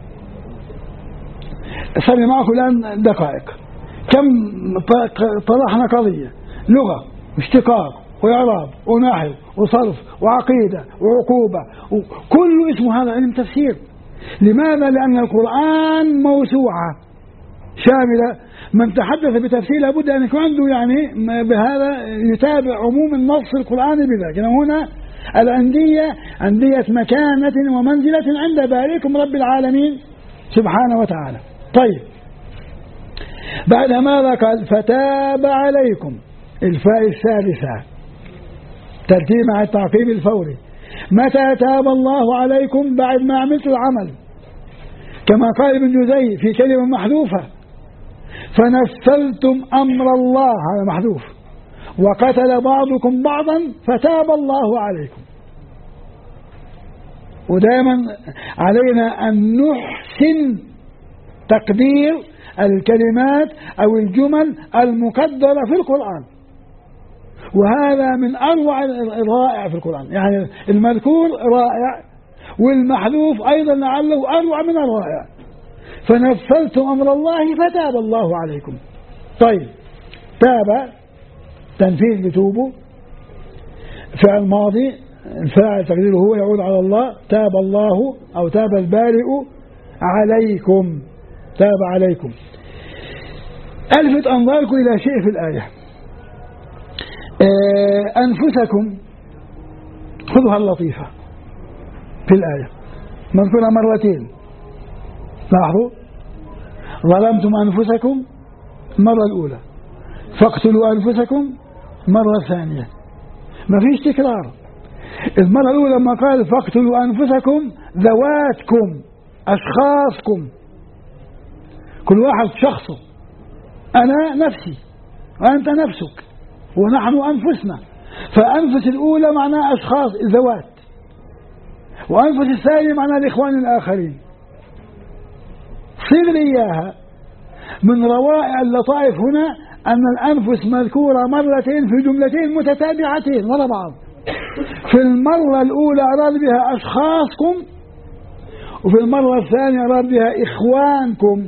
صلي معكم الآن دقائق. كم طرحنا قضية: لغة واشتقاق وإعراب ونحو وصرف وعقيدة وعقوبة، وكل اسمه هذا علم تفسير. لماذا؟ لأن القرآن موسوعة شاملة. من تحدث بتفسير لابد أن يكون عنده يعني بهذا يتابع عموم النص القرآني بذلك. هنا أندية مكانة ومنزلة عند بارئكم رب العالمين سبحانه وتعالى. طيب، بعد ماذا قال؟ فتاب عليكم، الفاء الثالثة ترتيب مع التعقيب الفوري. متى تاب الله عليكم؟ بعد ما عملت العمل، كما قال ابن جزي في كلمة محذوفة: فنفذتم أمر الله، هذا محذوف، وقتل بعضكم بعضا فتاب الله عليكم. ودائما علينا أن نحسن تقدير الكلمات أو الجمل المقدرة في القرآن، وهذا من أروع الرائع في القرآن. يعني المذكور رائع والمحذوف أيضا لعله أروع من الرائع. فنفذتم أمر الله فتاب الله عليكم. طيب، تاب تنفيذ بتوبه، فعل ماضي، الفاعل تقديره هو يعود على الله. تاب الله أو تاب البارئ عليكم، تاب عليكم. ألفت أنظاركم إلى شيء في الآية: أنفسكم، خذوها اللطيفة في الآية مذكورة مرتين. لاحظوا: ظلمتم أنفسكم المرة الأولى، فاقتلوا أنفسكم مرة ثانية، ما فيش تكرار. المرة الأولى لما قال فاقتلوا أنفسكم، ذواتكم، أشخاصكم، كل واحد شخصه، أنا نفسي وأنت نفسك ونحن أنفسنا. فأنفس الأولى معناها أشخاص ذوات، وأنفس الثانية معناها الإخوان الآخرين. صيغ لي إياها. من روائع اللطائف هنا أن الأنفس مذكورة مرتين في جملتين متتابعتين ورا بعض. في المرة الأولى أراد بها أشخاصكم، وفي المرة الثانية أراد بها إخوانكم.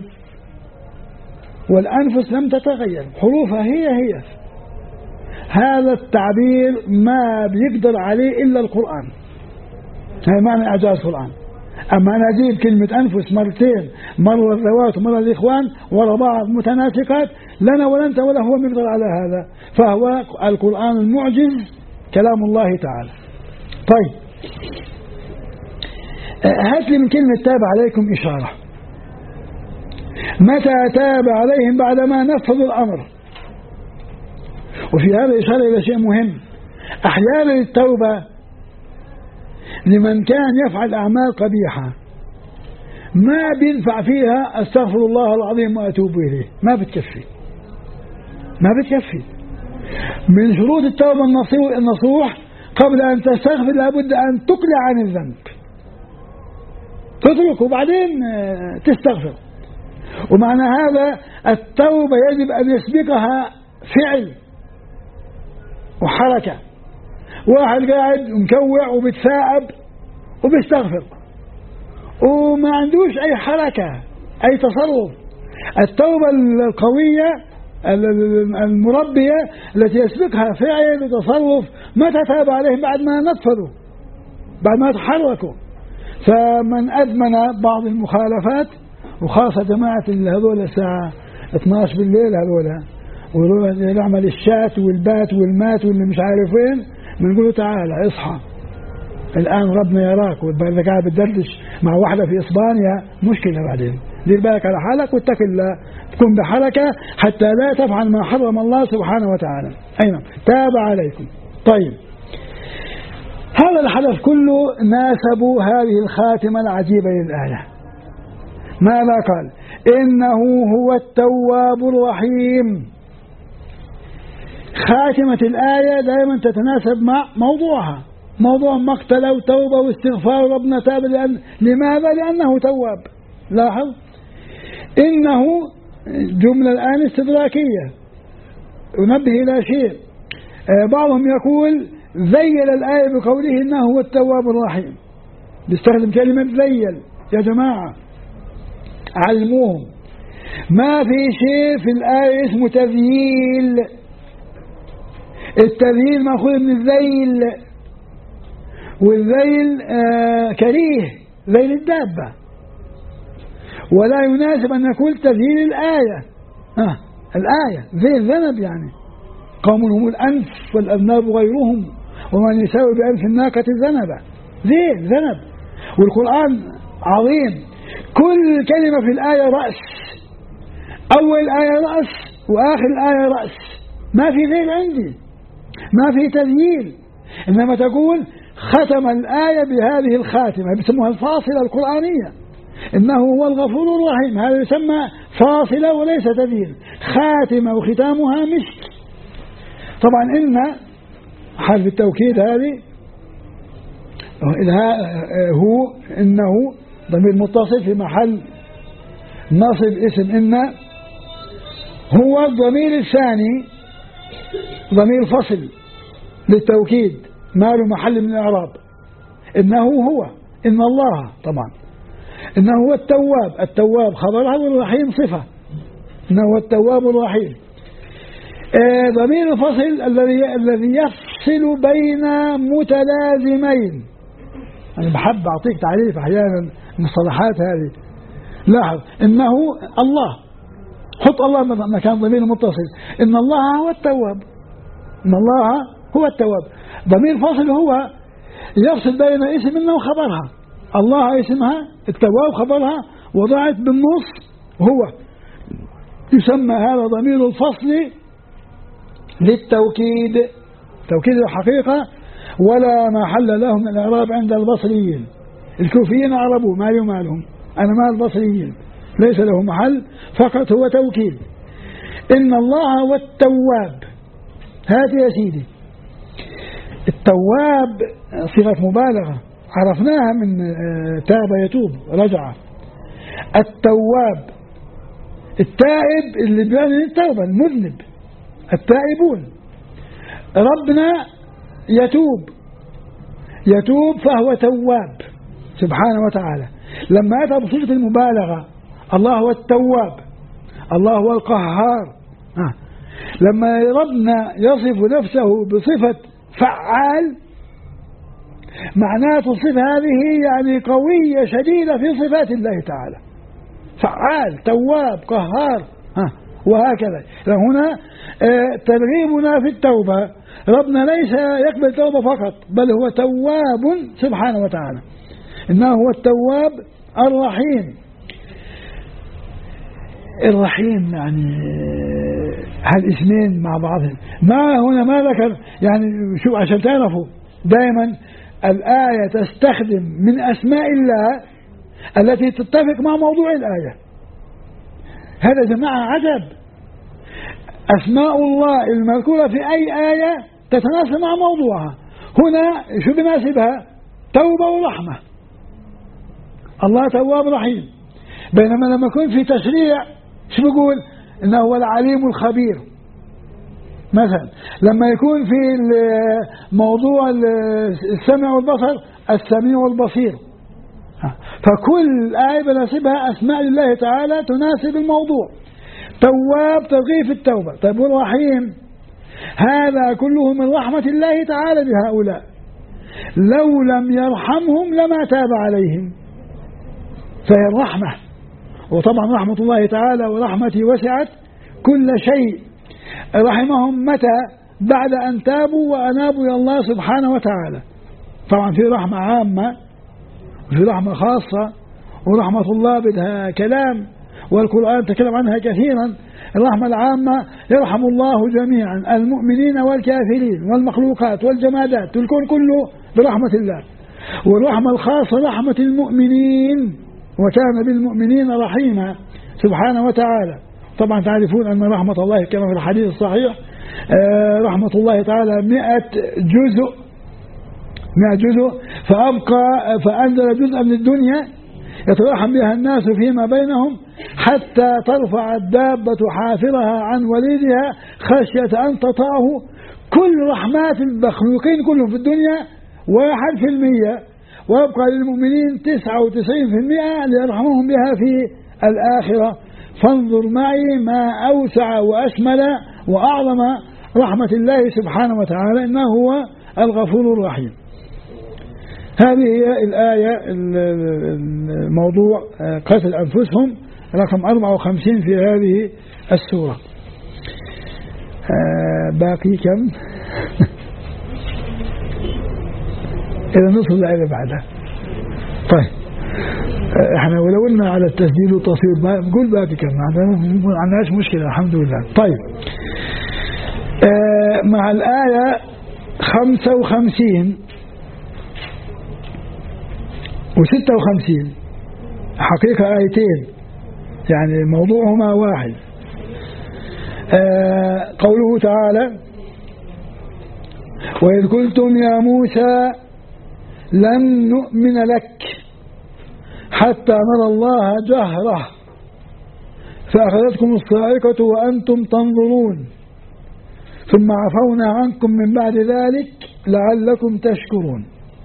والأنفس لم تتغير، حروفها هي. هذا التعبير ما بيقدر عليه إلا القرآن، هذا معنى إعجاز القرآن. أما أنا أجيب كلمة أنفس مرتين، مرة الذوات ومرة الإخوان ورا بعض متناسقات، لنا ولا أنت ولا هو يقدر على هذا. فهو القرآن المعجز كلام الله تعالى. طيب، هات لي من كلمة تاب عليكم إشارة. متى تاب عليهم؟ بعدما نفذوا الأمر. وفي هذا إشارة إلى شيء مهم. أحيانا التوبة لمن كان يفعل أعمال قبيحة ما بينفع فيها أستغفر الله العظيم وأتوب إليه، ما بتكفي. من شروط التوبة النصوح قبل أن تستغفر لابد أن تقلع عن الذنب، تتركه وبعدين تستغفر. ومعنى هذا التوبة يجب أن يسبقها فعل وحركة. واحد قاعد مكوع وبتثاءب وبيستغفر وما عندوش أي حركة أي تصرف. التوبة القوية المربية التي يسبقها فعل وتصرف. متى تاب عليهم؟ بعد ما نفذوا، بعد ما تحركوا. فمن أدمن بعض المخالفات، وخاصة جماعة هذول الساعة 12 بالليل هذول ويروح يعمل الشات والبات والمات واللي مش عارف وين، بنقول له تعال اصحى الآن ربنا يراك، وإذا قاعد بتدردش مع واحدة في إسبانيا مشكلة بعدين. دير بالك على حالك واتق الله، تكون بحركة حتى لا تفعل ما حرم الله سبحانه وتعالى. أين تاب عليكم. طيب، هذا الحدث كله ناسبوا هذه الخاتمة العجيبة للآية. ماذا قال؟ إنه هو التواب الرحيم. خاتمة الآية دائما تتناسب مع موضوعها، موضوع مقتل وتوبة واستغفار ربنا تاب. لماذا؟ لأنه تواب. لاحظ إنه جملة الآن استدراكية، ونبه إلى شيء. بعضهم يقول ذيل الآية بقوله إنه هو التواب الرحيم، بيستخدم كلمة ذيل. يا جماعة علموهم، ما في شيء في الآية اسمه تذييل. التذييل مأخوذ من الذيل، والذيل كريه، ذيل الدابة، ولا يناسب أن نقول تذييل الآية. الآية ذيل ذنب، يعني قوم هم الأنف والأذناب غيرهم ومن يساوي بأنف الناقة ذنبا. ذيل ذنب. والقرآن عظيم، كل كلمة في الآية رأس، أول آية رأس وآخر الآية رأس، ما في ذيل عندي، ما في تذييل. إنما تقول ختم الآية بهذه الخاتمة، بيسموها الفاصلة القرآنية، إنه هو الغفور الرحيم. هذا يسمى فاصلة وليس تذييل. خاتمة وختامها مسك. طبعا إن حرف التوكيد هذه هو إنه ضمير متصل في محل نصب اسم إن. هو الضمير الثاني ضمير فصل للتوكيد، ما له محل من الإعراب. إنه هو، إن الله طبعا، إنه هو التواب. التواب خبرها، والرحيم صفة، إنه هو التواب الرحيم. ضمير الفصل الذي يفصل بين متلازمين. أنا بحب أعطيك تعريف أحيانا من الصلاحات هذه. لاحظ إنه الله، حط الله مكان ضمير متصل. إن الله هو التواب، إن الله هو التواب. ضمير فصل هو يفصل بين اسم إنه وخبرها. الله اسمها، التواب خبرها، وضعت بالنص هو. يسمى هذا ضمير الفصل للتوكيد، توكيد الحقيقة، ولا محل له من الإعراب عند البصريين. الكوفيين أعربوا ما يمالهم، أنا مع البصريين ليس له محل، فقط هو توكيد. إن الله هو التواب. هات يا سيدي، التواب صيغة مبالغة عرفناها من تاب يتوب رجع. التواب التائب اللي بيعني التوبة، المذنب، التائبون. ربنا يتوب فهو تواب سبحانه وتعالى. لما أتى بصيغة المبالغة، الله هو التواب، الله هو القهار. لما ربنا يصف نفسه بصفة فعال، معناته الصفة هذه يعني قوية شديدة في صفات الله تعالى، فعال تواب قهار، وهكذا. هنا ترغيبنا في التوبة، ربنا ليس يقبل توبة فقط، بل هو تواب سبحانه وتعالى. إنه هو التواب الرحيم. الرحيم يعني هالاسمين مع بعضهم. ما هنا ما ذكر، يعني شو عشان تعرفوا دائما الآية تستخدم من أسماء الله التي تتفق مع موضوع الآية. هذا جماعة عجب، أسماء الله المذكورة في أي آية تتناسب مع موضوعها. هنا شو بناسبها؟ توبة ورحمة، الله تواب رحيم. بينما لما يكون في تشريع شو بيقول؟ إنه هو العليم الخبير. مثلا لما يكون في موضوع السمع والبصر، السميع والبصير. فكل آية بناسبها أسماء الله تعالى تناسب الموضوع. تواب ترغيب في التوبة. طيب والرحيم، هذا كله من رحمة الله تعالى بهؤلاء. لو لم يرحمهم لما تاب عليهم. فهي الرحمة، وطبعا رحمة الله تعالى ورحمتي وسعت كل شيء. رحمهم متى؟ بعد أن تابوا وأنابوا إلى الله سبحانه وتعالى. طبعا في رحمة عامة وفي رحمة خاصة، ورحمة الله بدها كلام والقرآن تكلم عنها كثيرا. الرحمة العامة يرحم الله جميعا المؤمنين والكافرين والمخلوقات والجمادات، الكون كله برحمة الله. والرحمة الخاصة رحمة المؤمنين، وكان بالمؤمنين رحيما سبحانه وتعالى. طبعا تعرفون أن رحمة الله كما في الحديث الصحيح رحمة الله تعالى 100 جزء، فأنزل جزءا من الدنيا يترحم بها الناس فيما بينهم حتى ترفع الدابة حافرها عن وليدها خشية أن تطأه. كل رحمات المخلوقين كلهم في الدنيا 1%، ويبقى للمؤمنين 99% ليرحمهم بها في الآخرة. فانظر معي ما أوسع وأشمل وأعظم رحمة الله سبحانه وتعالى، إنه هو الغفور الرحيم. هذه هي الآية الموضوع قتل أنفسهم رقم 54 في هذه السورة. باقي كم؟ إذا نصل الآية بعدها. طيب احنا ولو قلنا على التسجيل والتصوير نقول باقي كم، ما عندناش مشكلة الحمد لله. طيب مع الآية 55 و56 حقيقة آيتين يعني موضوعهما واحد. قوله تعالى: وإذ قلتم يا موسى لن نؤمن لك حتى نرى الله جهرة فأخذتكم الصاعقة وأنتم تنظرون ثم عفونا عنكم من بعد ذلك لعلكم تشكرون.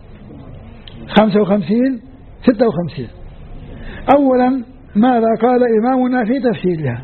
55 56. أولا ماذا قال إمامنا في تفسيرها؟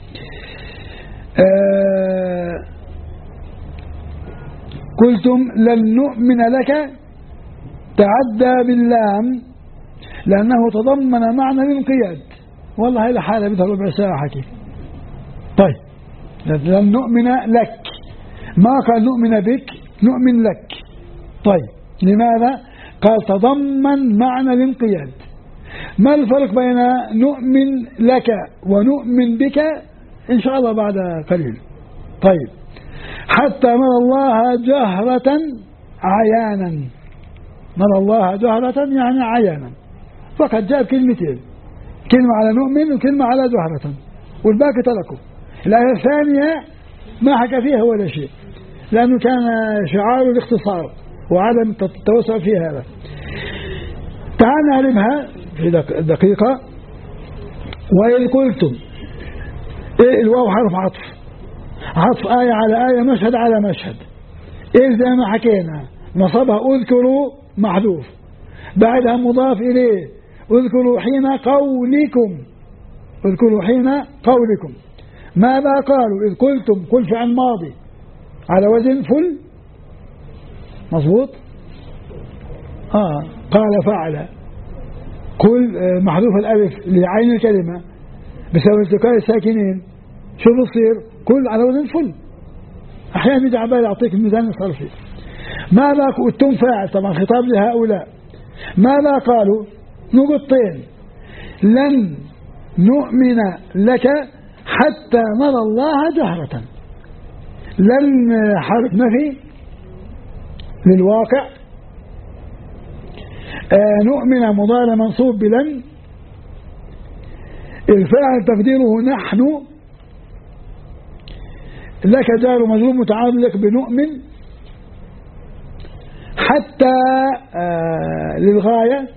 قلتم لن نؤمن لك تعدى باللام لأنه تضمن معنى الانقياد. والله هذه حالة بدها ربع ساعة حكي. طيب لن نؤمن لك، ما قال نؤمن بك، نؤمن لك. طيب لماذا؟ قال تضمن معنى الانقياد. ما الفرق بين نؤمن لك ونؤمن بك؟ إن شاء الله بعد قليل. طيب حتى نرى الله جهرة عيانا. نرى الله جهرة يعني عيانا، فقد جاء كلمتين، كلمة على نؤمن وكلمة على جهرة، والباقي تركوا. الآية الثانية ما حكى فيها ولا شيء لأنه كان شعار الاختصار وعدم التوسع في هذا. تعال نعلمها في دقيقة. وإذ قلتم، إيه الواو حرف عطف آية على آية، مشهد على مشهد. إيه زي ما حكينا نصبها اذكروا محذوف، بعدها مضاف إليه اذكروا حين قولكم، اذكروا حين قولكم. ماذا قالوا؟ إذ قلتم، قل فعل ماضي على وزن فل، مظبوط. قال فعل. قل محذوف الألف لعين الكلمة بسبب التقاء الساكنين، شو بصير؟ قل على وزن فل. أحيانا يجي عبالي أعطيك الميزان الصرفي. ماذا قلتم فاعل، طبعا خطاب لهؤلاء. ماذا قالوا؟ نقطتين: لن نؤمن لك حتى نرى الله جهرة. لن حرف نفي للواقع، نؤمن مضارع منصوب بلن، الفاعل تقديره نحن، لك جار مجرور متعلق بنؤمن، حتى للغاية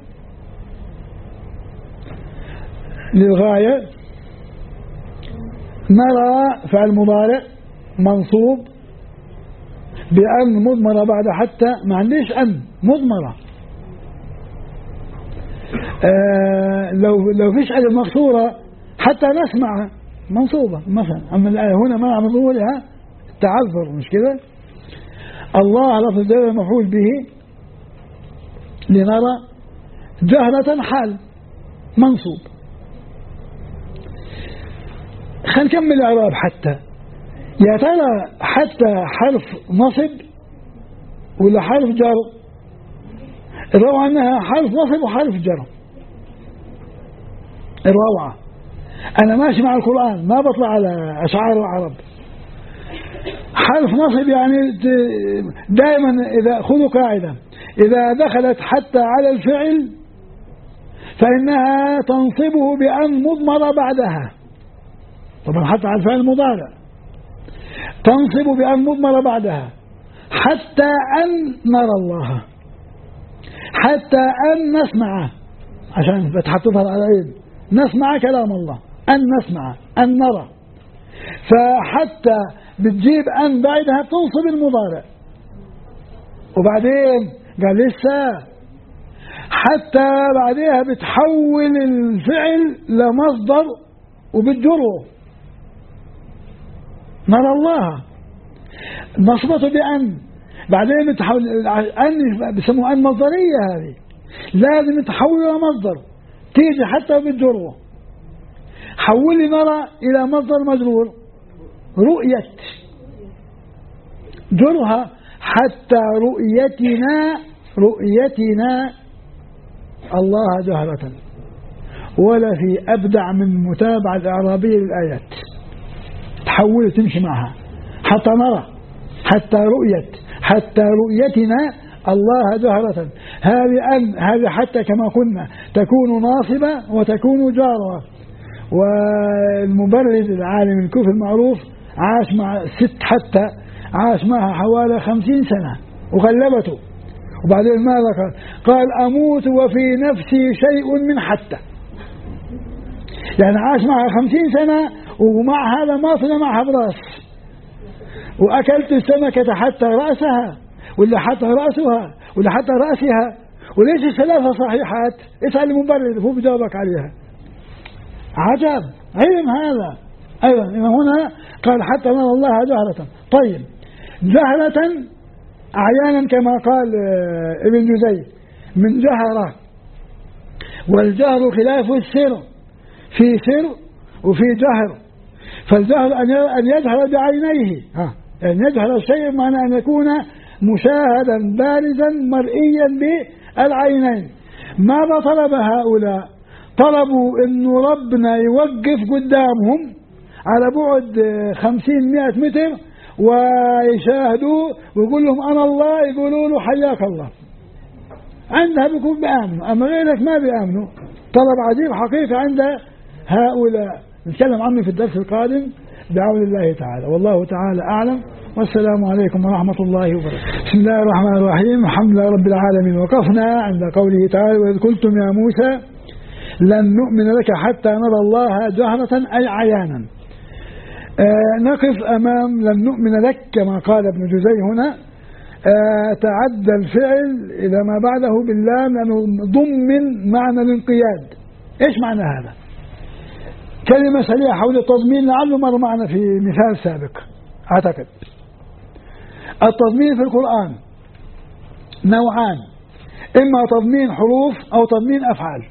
نرى فعل مضارع منصوب بأن مضمرة بعد حتى، ما عنديش أن مضمرة. لو فيش ألف مكسورة حتى نسمع منصوبة مثلا. أما الآية هنا منع من ظهورها التعذر، مش كده؟ الله لفظ جلالة مفعول به لنرى جهرة حال منصوب. خلينا نكمل الإعراب. حتى يا ترى حتى حرف نصب ولا حرف جر؟ الروعة أنها حرف نصب وحرف جر. الروعة أنا ماشي مع القرآن ما بطلع على أشعار العرب. حرف نصب يعني دائما إذا خذوا قاعدة إذا دخلت حتى على الفعل فإنها تنصبه بأن مضمر بعدها. طبعا حتى على الفعل المضارع تنصب بأن مضمر بعدها. حتى أن نرى الله، حتى أن نسمع، عشان بتحطها على عين نسمع كلام الله، أن نسمع أن نرى. فحتى بتجيب أن بعدها تنصب المضارع. وبعدين قال لسه حتى بعدها بتحول الفعل لمصدر وبتجره. نرى الله نصبته بأن، بعدين بتحول أن بسموها أن مصدرية. هذه لازم تحول إلى مصدر تيجي حتى بتجره. حول لي نرى إلى مصدر مجرور رؤية، جرها حتى رؤيتنا الله جهرة. ولا في أبدع من متابعة الإعرابية للآيات، تحول تمشي معها. حتى نرى، حتى رؤيتنا الله جهرة. هذه أن، هذه حتى كما قلنا تكون ناصبة وتكون جارة. والمبرد العالم الكوفي المعروف عاش مع ست حتى، عاش معها حوالي 50 سنة وغلبته. وبعدين ماذا قال أموت وفي نفسي شيء من حتى. يعني عاش معها 50 سنة ومع هذا ما صنع معها براس. وأكلت السمكة حتى رأسها ولا حتى رأسها ولا حتى رأسها. وليش الثلاثة صحيحات؟ اسأل المبرد هو بجاوبك عليها. عجب علم هذا. أيضا هنا قال حتى نرى الله جهرة. طيب جهرة أحيانا كما قال ابن جزي من جهرة، والجهر خلاف السر، في سر وفي جهر. فالجهر أن يجهر بعينيه، أن يجهر الشيء معنى أن يكون مشاهدا بارزا مرئيا بالعينين. ماذا طلب هؤلاء؟ طلبوا أن ربنا يوقف قدامهم على بعد 50-100 متر ويشاهدوا ويقول لهم أنا الله، يقولوا له حياك الله. عندها بيكون بيأمنوا، أما غيرك ما بيأمنوا. طلب عجيب حقيقة عند هؤلاء. نتكلم عنه في الدرس القادم بعون الله تعالى. والله تعالى أعلم، والسلام عليكم ورحمة الله وبركاته. بسم الله الرحمن الرحيم. الحمد لله رب العالمين. وقفنا عند قوله تعالى وإذ قلتم يا موسى لن نؤمن لك حتى نرى الله جهرة أي عيانا. نقف أمام لن نؤمن لك كما قال ابن جزي هنا. تعدى الفعل إلى ما بعده باللام لأنه ضمن معنى الانقياد. إيش معنى هذا؟ كلمة سريعة حول التضمين لعله مر معنا في مثال سابق أعتقد. التضمين في القرآن نوعان، إما تضمين حروف أو تضمين أفعال.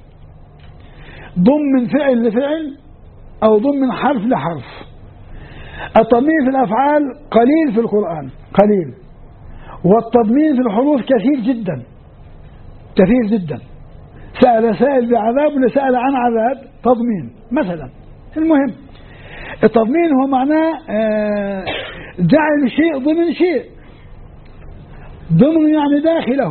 ضمن فعل لفعل أو ضمن حرف لحرف. التضمين في الأفعال قليل في القرآن، قليل. والتضمين في الحروف كثير جدا، كثير جدا. سأل سائل بعذاب ولا سأل عن عذاب تضمين مثلا. المهم التضمين هو معناه جعل شيء ضمن شيء. ضمن يعني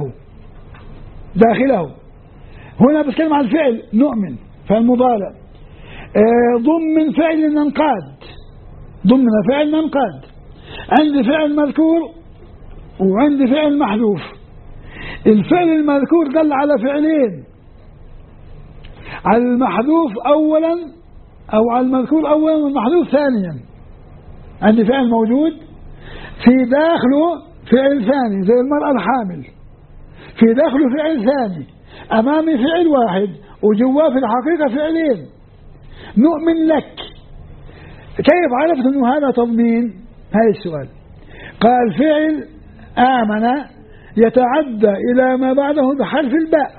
داخله. هنا بتكلم عن الفعل نؤمن فالمضارع. ضمن فعل ننقاد، ضمن فعل ننقاد. عندي فعل مذكور وعندي فعل محذوف. الفعل المذكور دل على فعلين، على المحذوف أولا أو على المذكور أولا والمحذوف ثانيا. عندي فعل موجود في داخله فعل ثاني زي المرأة الحامل، في داخله فعل ثاني. أمامي فعل واحد وجواه في الحقيقة فعلين. نؤمن لك، كيف عرفت أنه هذا تضمين؟ هذا السؤال. قال فعل آمن يتعدى إلى ما بعده بحرف الباء.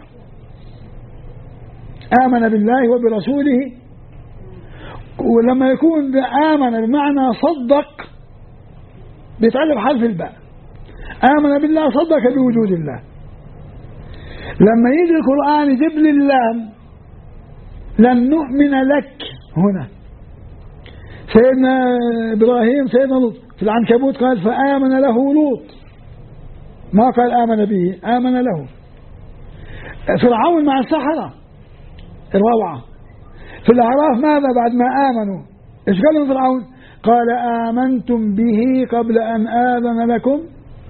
آمن بالله وبرسوله، ولما يكون آمن بمعنى صدق بيتعلم بحرف الباء. آمن بالله صدق بوجود الله. لما يجي القرآن يجيب لي اللام لن نؤمن لك، هنا سيدنا إبراهيم سيدنا لوط في العنكبوت قال فآمن له لوط، ما قال آمن به، آمن له. فرعون مع السحرة الروعة في الأعراف ماذا بعد ما آمنوا؟ إيش قالوا فرعون؟ قال آمنتم به قبل أن آذن لكم.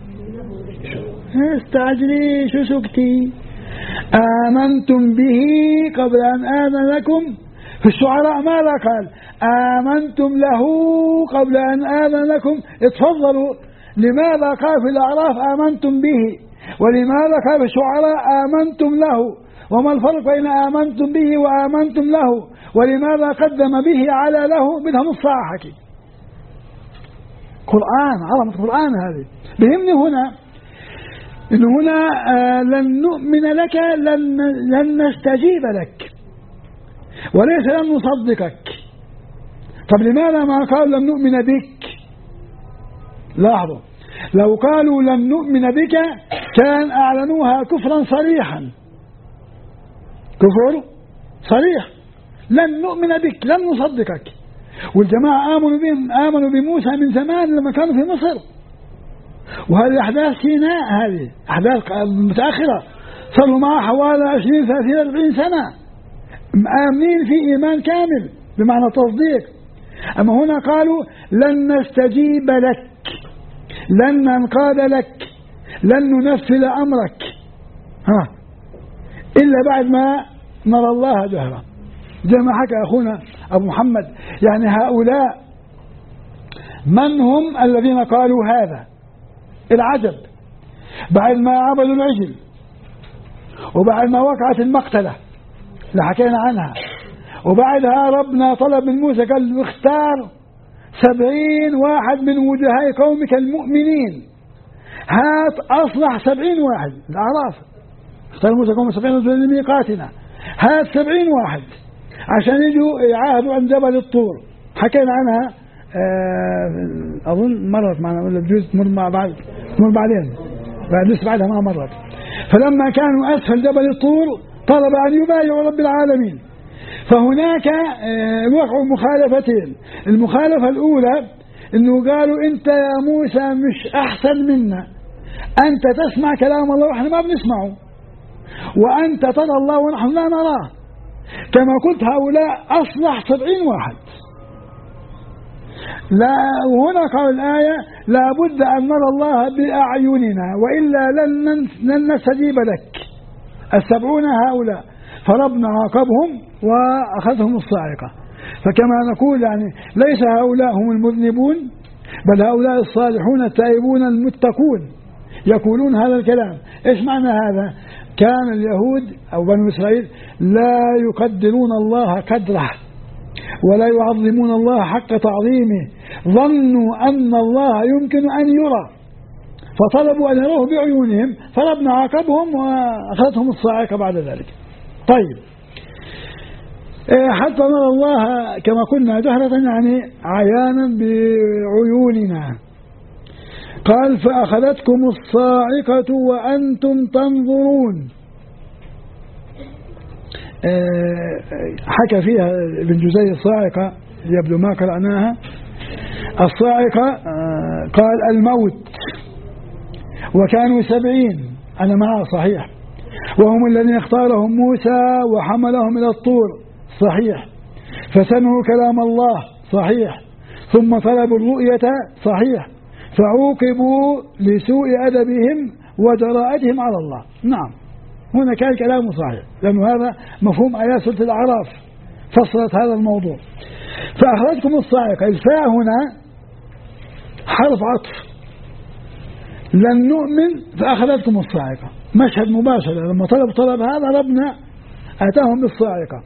استعجلي شو سكتي؟ آمنتم به قبل أن آذن لكم. في الشعراء ماذا قال؟ آمنتم له قبل أن آذن لكم. اتفضلوا، لماذا قال في الأعراف آمنتم به ولماذا قال في الشعراء آمنتم له؟ وما الفرق بين آمنتم به وآمنتم له؟ ولماذا قدم به على له؟ بدها نص ساعة حكي. قرآن، عظمة القرآن هذه. بهمني هنا إنه هنا لن نؤمن لك، لن نستجيب لك، وليس لن نصدقك. طب لماذا ما قالوا لن نؤمن بك؟ لاحظوا، لو قالوا لن نؤمن بك كان أعلنوها كفرا صريحا، كفر صريح. لن نؤمن بك، لن نصدقك. والجماعة آمنوا بموسى من زمان لما كانوا في مصر، وهذه أحداث سيناء، هذه أحداث متأخرة، صاروا معها حوالي 20 30 40 سنة آمنين في إيمان كامل بمعنى تصديق. أما هنا قالوا لن نستجيب لك، لن ننقاد لك، لن ننفذ أمرك إلا بعد ما نرى الله جهرا، زي ما حكى أخونا أبو محمد. يعني هؤلاء من هم الذين قالوا هذا؟ العجب، بعد ما عبدوا العجل وبعد ما وقعت المقتلة اللي حكينا عنها، وبعدها ربنا طلب من موسى قال اختار 70 واحد من وجهاء قومك المؤمنين، هات أصلح 70 واحد. الأعراف اختار موسى قوم 70 رجلا لميقاتنا، هات 70 واحد عشان يجوا يعاهدوا عن جبل الطور. حكينا عنها أظن مرت معنا ولا بجوز تمر مع بعض، تمر بعدين لسه بعدها ما مرت. فلما كانوا أسفل جبل الطور طلب أن يبايعوا رب العالمين. فهناك وقعوا مخالفتين. المخالفة الأولى إنه قالوا أنت يا موسى مش أحسن منا، أنت تسمع كلام الله ونحن ما بنسمعه، وأنت ترى الله ونحن لا نراه. كما قلت هؤلاء أصلح 70 واحد. لا، وهنا قال الآية لا بد أن نرى الله بأعيننا وإلا لن نستجيب لك. 70 هؤلاء فربنا عاقبهم وأخذهم الصاعقة. فكما نقول يعني ليس هؤلاء هم المذنبون، بل هؤلاء الصالحون التائبون المتقون يقولون هذا الكلام. إيش معنى هذا؟ كان اليهود أو بنو إسرائيل لا يقدرون الله قدره ولا يعظمون الله حق تعظيمه، ظنوا أن الله يمكن أن يرى فطلبوا أن يروه بعيونهم، فربنا عاقبهم وأخذتهم الصاعقة بعد ذلك. طيب، حتى نرى الله كما قلنا جهرة يعني عيانا بعيوننا. قال فأخذتكم الصاعقة وأنتم تنظرون. حكى فيها ابن جزي الصاعقة، يبدو ما قرأناها. الصاعقة قال الموت، وكانوا 70 أنا معه صحيح، وهم الذين اختارهم موسى وحملهم إلى الطور صحيح، فسمعوا كلام الله صحيح، ثم طلبوا الرؤية صحيح، فعوقبوا لسوء أدبهم وجراءتهم على الله. نعم، هنا كان كلامه صحيح، لأن هذا مفهوم آيات سورة الأعراف فصلت هذا الموضوع. فأخذتكم الصاعقة، الفاء هنا حرف عطف، لن نؤمن فأخذتكم الصاعقة، مشهد مباشر. لما طلب هذا ربنا أتاهم بالصاعقة.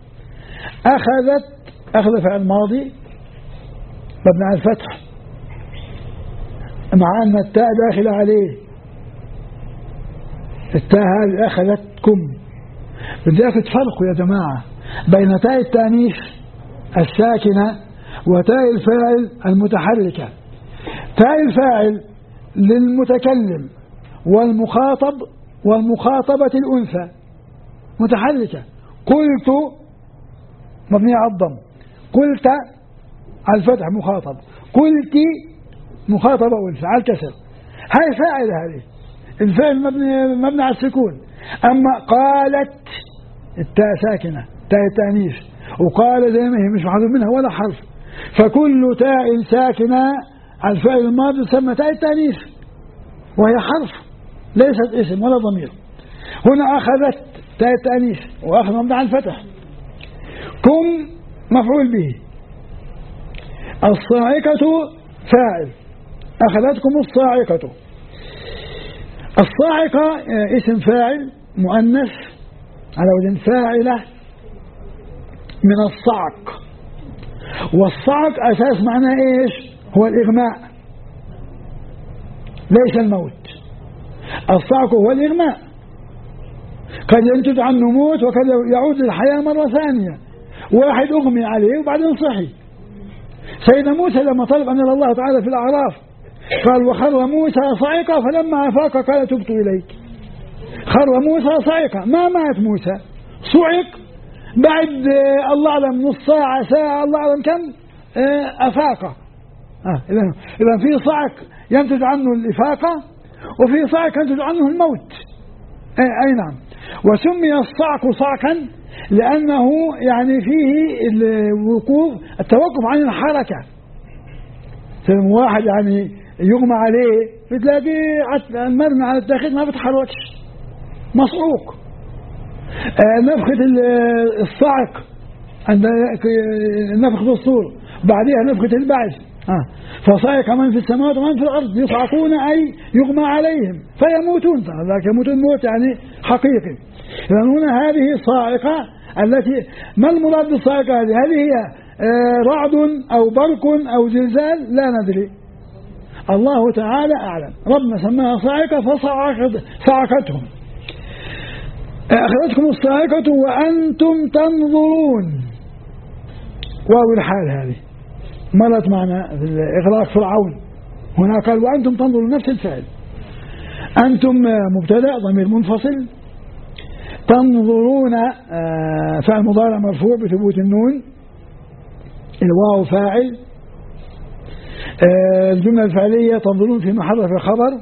أخذ فعل ماضي مبني على الفتح، مع أن التاء داخل عليه، التاء هذه أخذتكم. بدي أخذ فرق يا جماعة بين تاء التأنيث الساكنة وتاء الفاعل المتحركة. تاء الفاعل للمتكلم والمخاطب والمخاطبة الأنثى متحركة. قلت مبني على الضم، قلت على الفتح مخاطب، قلت مخاطبة أنثى على الكسر. هاي فاعل، هذه الفعل مبني على السكون. أما قالت التاء ساكنة تاء التأنيث، وقال زي ما هي مش محذوف منها ولا حرف، فكل تاء ساكنة على الفعل الماضي تسمى تاء التأنيث وهي حرف ليست اسم ولا ضمير. هنا أخذت تاء التأنيث وأخذ مبني على الفتح. كم مفعول به. الصاعقة فاعل، أخذتكم الصاعقة. الصاعقة اسم فاعل مؤنث على وزن فاعلة من الصعق، والصعق أساس معناه إيش؟ هو الإغماء ليس الموت. الصعق هو الإغماء، قد ينتج عنه موت وقد يعود للحياة مرة ثانية. واحد أغمي عليه وبعدين صحي. سيدنا موسى لما طلب أن الله تعالى في الأعراف قال وخر موسى صعقا فلما أفاق قال تبت إليك. خر موسى صعقا، ما مات موسى، صعق بعد الله أعلم نص ساعة ساعة الله أعلم كم أفاق. إذا في صعق ينتج عنه الإفاقة وفي صعق ينتج عنه الموت. أي نعم. وسمي الصعق صعقا لأنه يعني فيه الوقوف التوقف عن الحركة. واحد يعني يغمى عليه بتلاقيه المرمى على الداخل ما بتحركش، مصعوق. نفخة الصعق عند نفخة الصور بعدها نفخة البعث. فصعق من في السماوات ومن في الأرض يصعقون أي يغمى عليهم فيموتون. ذاك يموتون موت يعني حقيقي. إذن هنا هذه الصاعقة التي ما المراد بالصاعقة هذه؟ هل هي رعد أو برق أو زلزال؟ لا ندري، الله تعالى أعلم. ربنا سماها صاعقة فصعقتهم. أخذتكم الصاعقة وأنتم تنظرون. واو الحال هذه مرت معنا في إغراق فرعون. هنا قال وأنتم تنظرون نفس الفعل. أنتم مبتدأ ضمير منفصل، تنظرون فعل مضارع مرفوع بثبوت النون، الواو فاعل. الجملة الفعلية تنظرون في محل رفع خبر.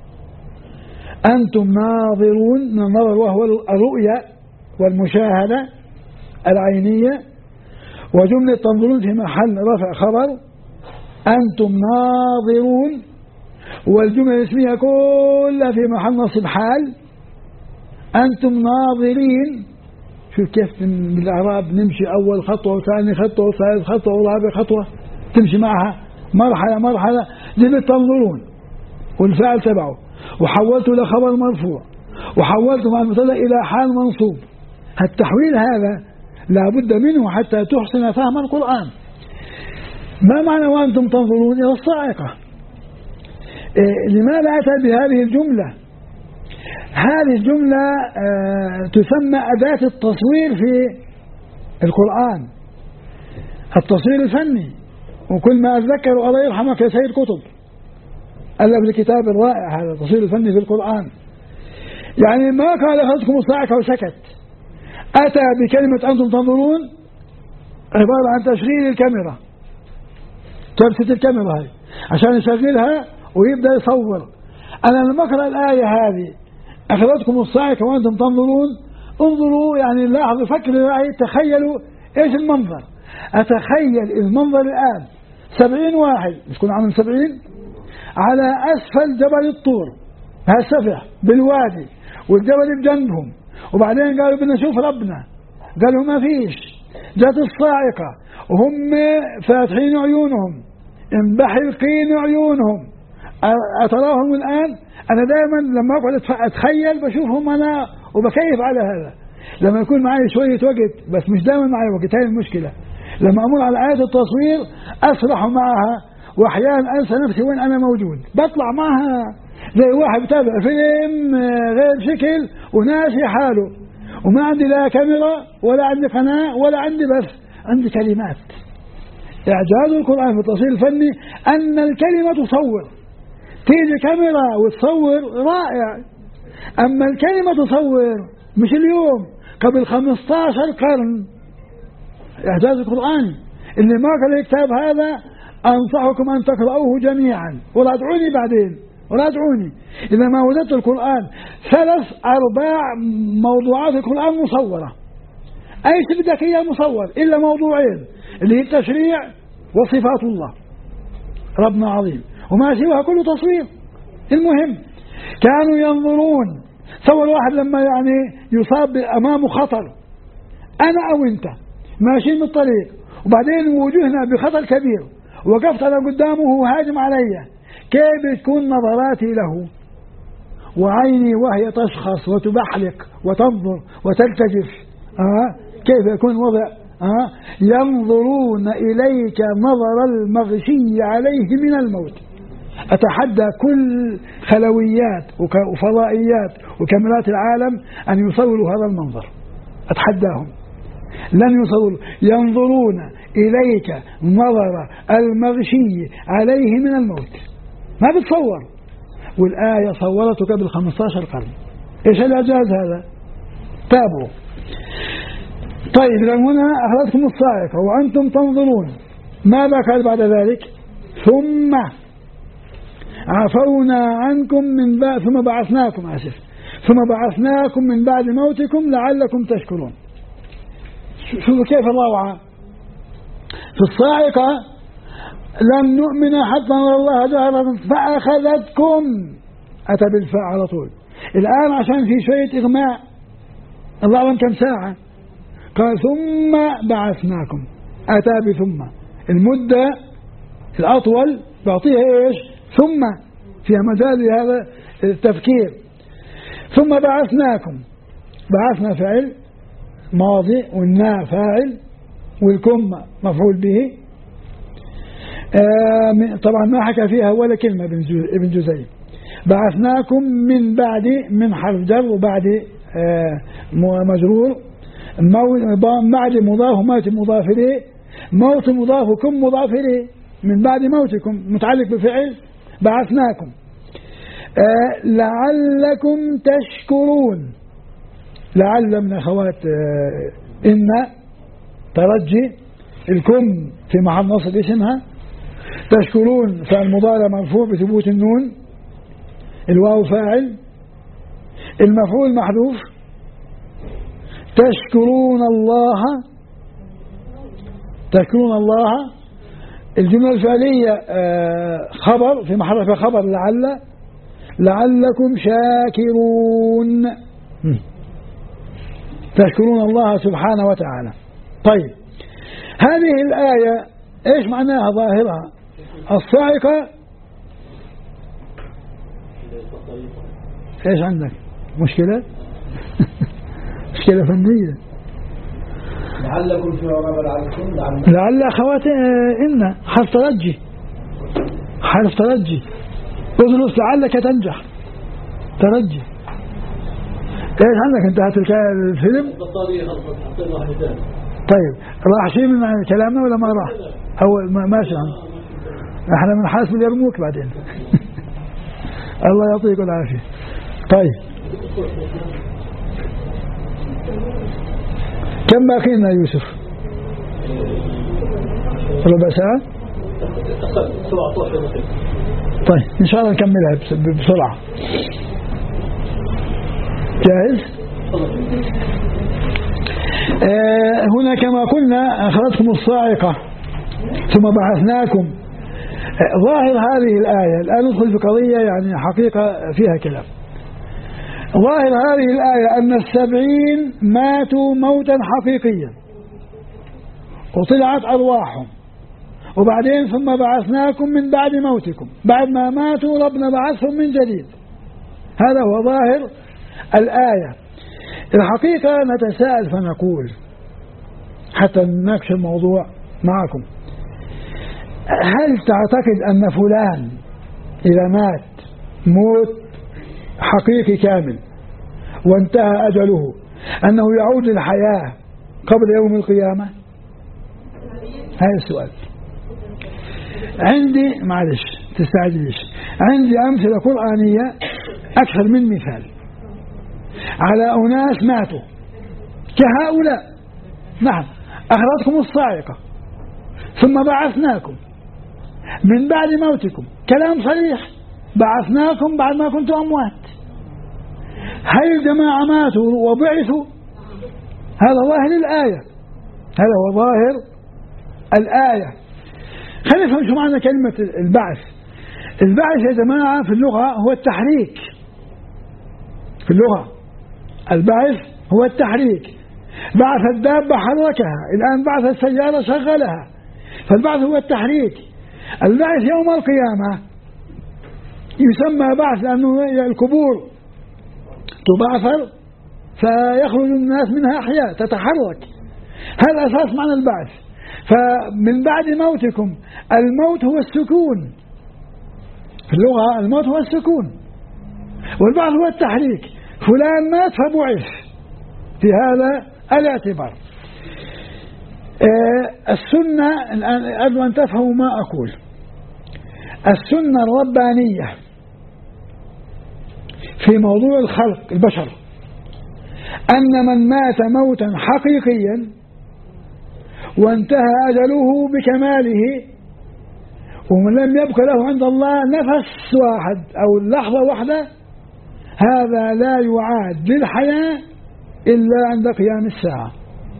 أنتم ناظرون من النظر وهو الرؤية والمشاهدة العينية، وجملة تنظرون في محل رفع خبر. أنتم ناظرون والجملة الاسمية كلها في محل نصب حال. أنتم ناظرين. شوف كيف بالإعراب نمشي أول خطوة وثاني خطوة وثالث خطوة ورابع خطوة تمشي معها مرحلة مرحلة. جملة تنظرون والفعل تبعه، وحولت إلى خبر مرفوع، وحولت مع المبتدأ إلى حال منصوب. التحويل هذا لا بد منه حتى تحسن فهم القرآن. ما معنى وأنتم تنظرون إلى الصاعقة؟ لماذا أتى بهذه الجملة؟ هذه الجملة تسمى أداة التصوير في القرآن، التصوير الفني. وكل ما أتذكر الله يرحمك يا سيد قطب ألف الكتاب الرائع هذا التصوير الفني في القرآن. يعني ما قال أخذتكم الصاعقة وسكت، أتى بكلمة أنتم تنظرون عبارة عن تشغيل الكاميرا، تبسط الكاميرا هاي عشان يشغلها ويبدأ يصور. أنا لما أقرأ الآية هذه أخذتكم الصاعقة وأنتم تنظرون، انظروا يعني لاحظوا فكروا تخيلوا إيش المنظر. أتخيل المنظر الآن 70 واحد يكون عامل 70 على أسفل جبل الطور هالسفح بالوادي والجبل بجنبهم، وبعدين قالوا بدنا نشوف ربنا، قالوا ما فيش. جات الصاعقة وهم فاتحين عيونهم مبحلقين عيونهم. أتراهم الآن. أنا دائما لما أقعد أتخيل بشوفهم أنا وبكيف على هذا. لما يكون معي شوية وقت، بس مش دائما معي وقت، هاي المشكلة. لما أمر على آيات التصوير أسرح معها، وأحيانا أنسى نفسي وين أنا موجود، بطلع معها زي واحد بتابع فيلم غير شكل وناسي حاله، وما عندي لا كاميرا ولا عندي قناة ولا عندي بث، عندي كلمات. إعجاز القرآن في التصوير الفني أن الكلمة تصور، تيجي كاميرا وتصور رائع، أما الكلمة تصور مش اليوم، قبل 15 قرن. إعجاز القرآن. اللي ما قرأ الكتاب هذا أنصحكم أن تقرأوه جميعا، ولا ادعوني بعدين، ولا ادعوني إذا ما وجدت القرآن 3/4 موضوعات القرآن مصورة. أي بدك إياه مصور إلا موضوعين، اللي هي التشريع وصفات الله ربنا عظيم، وما سواها كله تصوير. المهم كانوا ينظرون. تصور واحد لما يعني يصاب أمامه خطر، أنا أو أنت ماشيين بالطريق وبعدين وجهنا بخطر كبير، وقفت أنا قدامه وهو هاجم علي، كيف تكون نظراتي له وعيني وهي تشخص وتبحلق وتنظر وتلتجف؟ كيف يكون وضع؟ ينظرون إليك نظر المغشي عليه من الموت. أتحدى كل خلويات وفضائيات وكاميرات العالم أن يصوروا هذا المنظر، أتحداهم، لن يصوروا. ينظرون إليك نظر المغشي عليه من الموت، ما بتصور. والآية صورته قبل 15 قرن. إيش الإعجاز هذا؟ تابعوا. طيب هنا أخذتكم الصاعقة وأنتم تنظرون، ماذا قال بعد ذلك؟ ثم عفونا عنكم من بعد، ثم بعثناكم من بعد موتكم لعلكم تشكرون. شوفوا كيف الروعة في الصاعقة. لن نؤمن حتى نرى الله جهرة فأخذتكم، أتى بالفاء على طول. الآن عشان في شوية إغماء، الله أعلم كم ساعة، قال ثم بعثناكم، أتى بثم. المدة الأطول بعطيها إيش؟ ثم، فيها مجال لهذا التفكير. ثم بعثناكم، بعثنا فعل ماضي والنا فاعل والكم مفعول به. طبعا ما حكى فيها ولا كلمة ابن جزي. بعثناكم من بعد، من حرف جر وبعد مجرور، بعد مضاف وموت مضاف إليه، موت مضاف وكم مضاف إليه، من بعد موتكم متعلق بفعل بعثناكم. لعلكم تشكرون، لعل من أخوات إن ترجي، الكم في محل نصب اسمها، تشكرون فعل مضارع مرفوع بثبوت النون، الواو فاعل، المفعول محذوف، تشكرون الله. الجملة الفعلية خبر في محل خبر لعلكم شاكرون، تشكرون الله سبحانه وتعالى. طيب هذه الآية إيش معناها ظاهرها؟ الصاعقة إيش عندك؟ مشكلة؟ مشكلة فنية. لعلكم في لعلكم لعل أخوات إن حرف ترجي ادرس لعلك تنجح، ترجي. إيش عندك انتهت الفيلم؟ طيب راح شيء من كلامنا ولا ما راح؟ أو ماشي عنه. احنا بنحاسب اليرموك بعدين. الله يعطيكم العافية. طيب كم باقي لنا يوسف؟ ربع ساعة؟ طيب إن شاء الله نكملها بسرعة. جاهز؟ هنا كما قلنا أخذتكم الصاعقة ثم بعثناكم. ظاهر هذه الآية، الآن ندخل في قضية يعني حقيقة فيها كلام. ظاهر هذه الآية أن 70 ماتوا موتا حقيقيا وطلعت أرواحهم، وبعدين ثم بعثناكم من بعد موتكم، بعد ما ماتوا ربنا بعثهم من جديد. هذا هو ظاهر الآية. الحقيقة نتساءل فنقول حتى نناقش الموضوع معكم، هل تعتقد أن فلان إذا مات موت حقيقي كامل وانتهى أجله أنه يعود للحياة قبل يوم القيامة؟ هذا السؤال. عندي معلش تستعجلش، عندي أمثلة قرآنية أكثر من مثال على أناس ماتوا كهؤلاء. نعم، أخذتكم الصاعقة ثم بعثناكم من بعد موتكم، كلام صريح، بعثناكم بعد ما كنتم أموات. هل الجماعة ماتوا وبعثوا؟ هذا ظاهر الآية، هذا هو ظاهر الآية. خلينا نفهم شو معنى كلمة البعث. البعث يا جماعة في اللغة هو التحريك. في اللغة البعث هو التحريك. بعث الدابة حركها، الآن بعث السيارة شغلها، فالبعث هو التحريك. البعث يوم القيامة يسمى بعث لأنه القبور تبعثر فيخرج الناس منها أحياء تتحرك، هذا أساس معنى البعث. فمن بعد موتكم، الموت هو السكون في اللغة، الموت هو السكون، والبعث هو التحريك. فلان مات فبعث في هذا الاعتبار. السنة الآن أرجو أن تفهموا ما أقول. السنة الربانية في موضوع الخلق البشر أن من مات موتا حقيقيا وانتهى أجله بكماله ومن لم يبق له عند الله نفس واحد أو لحظة واحدة، هذا لا يعاد للحياة إلا عند قيام الساعة،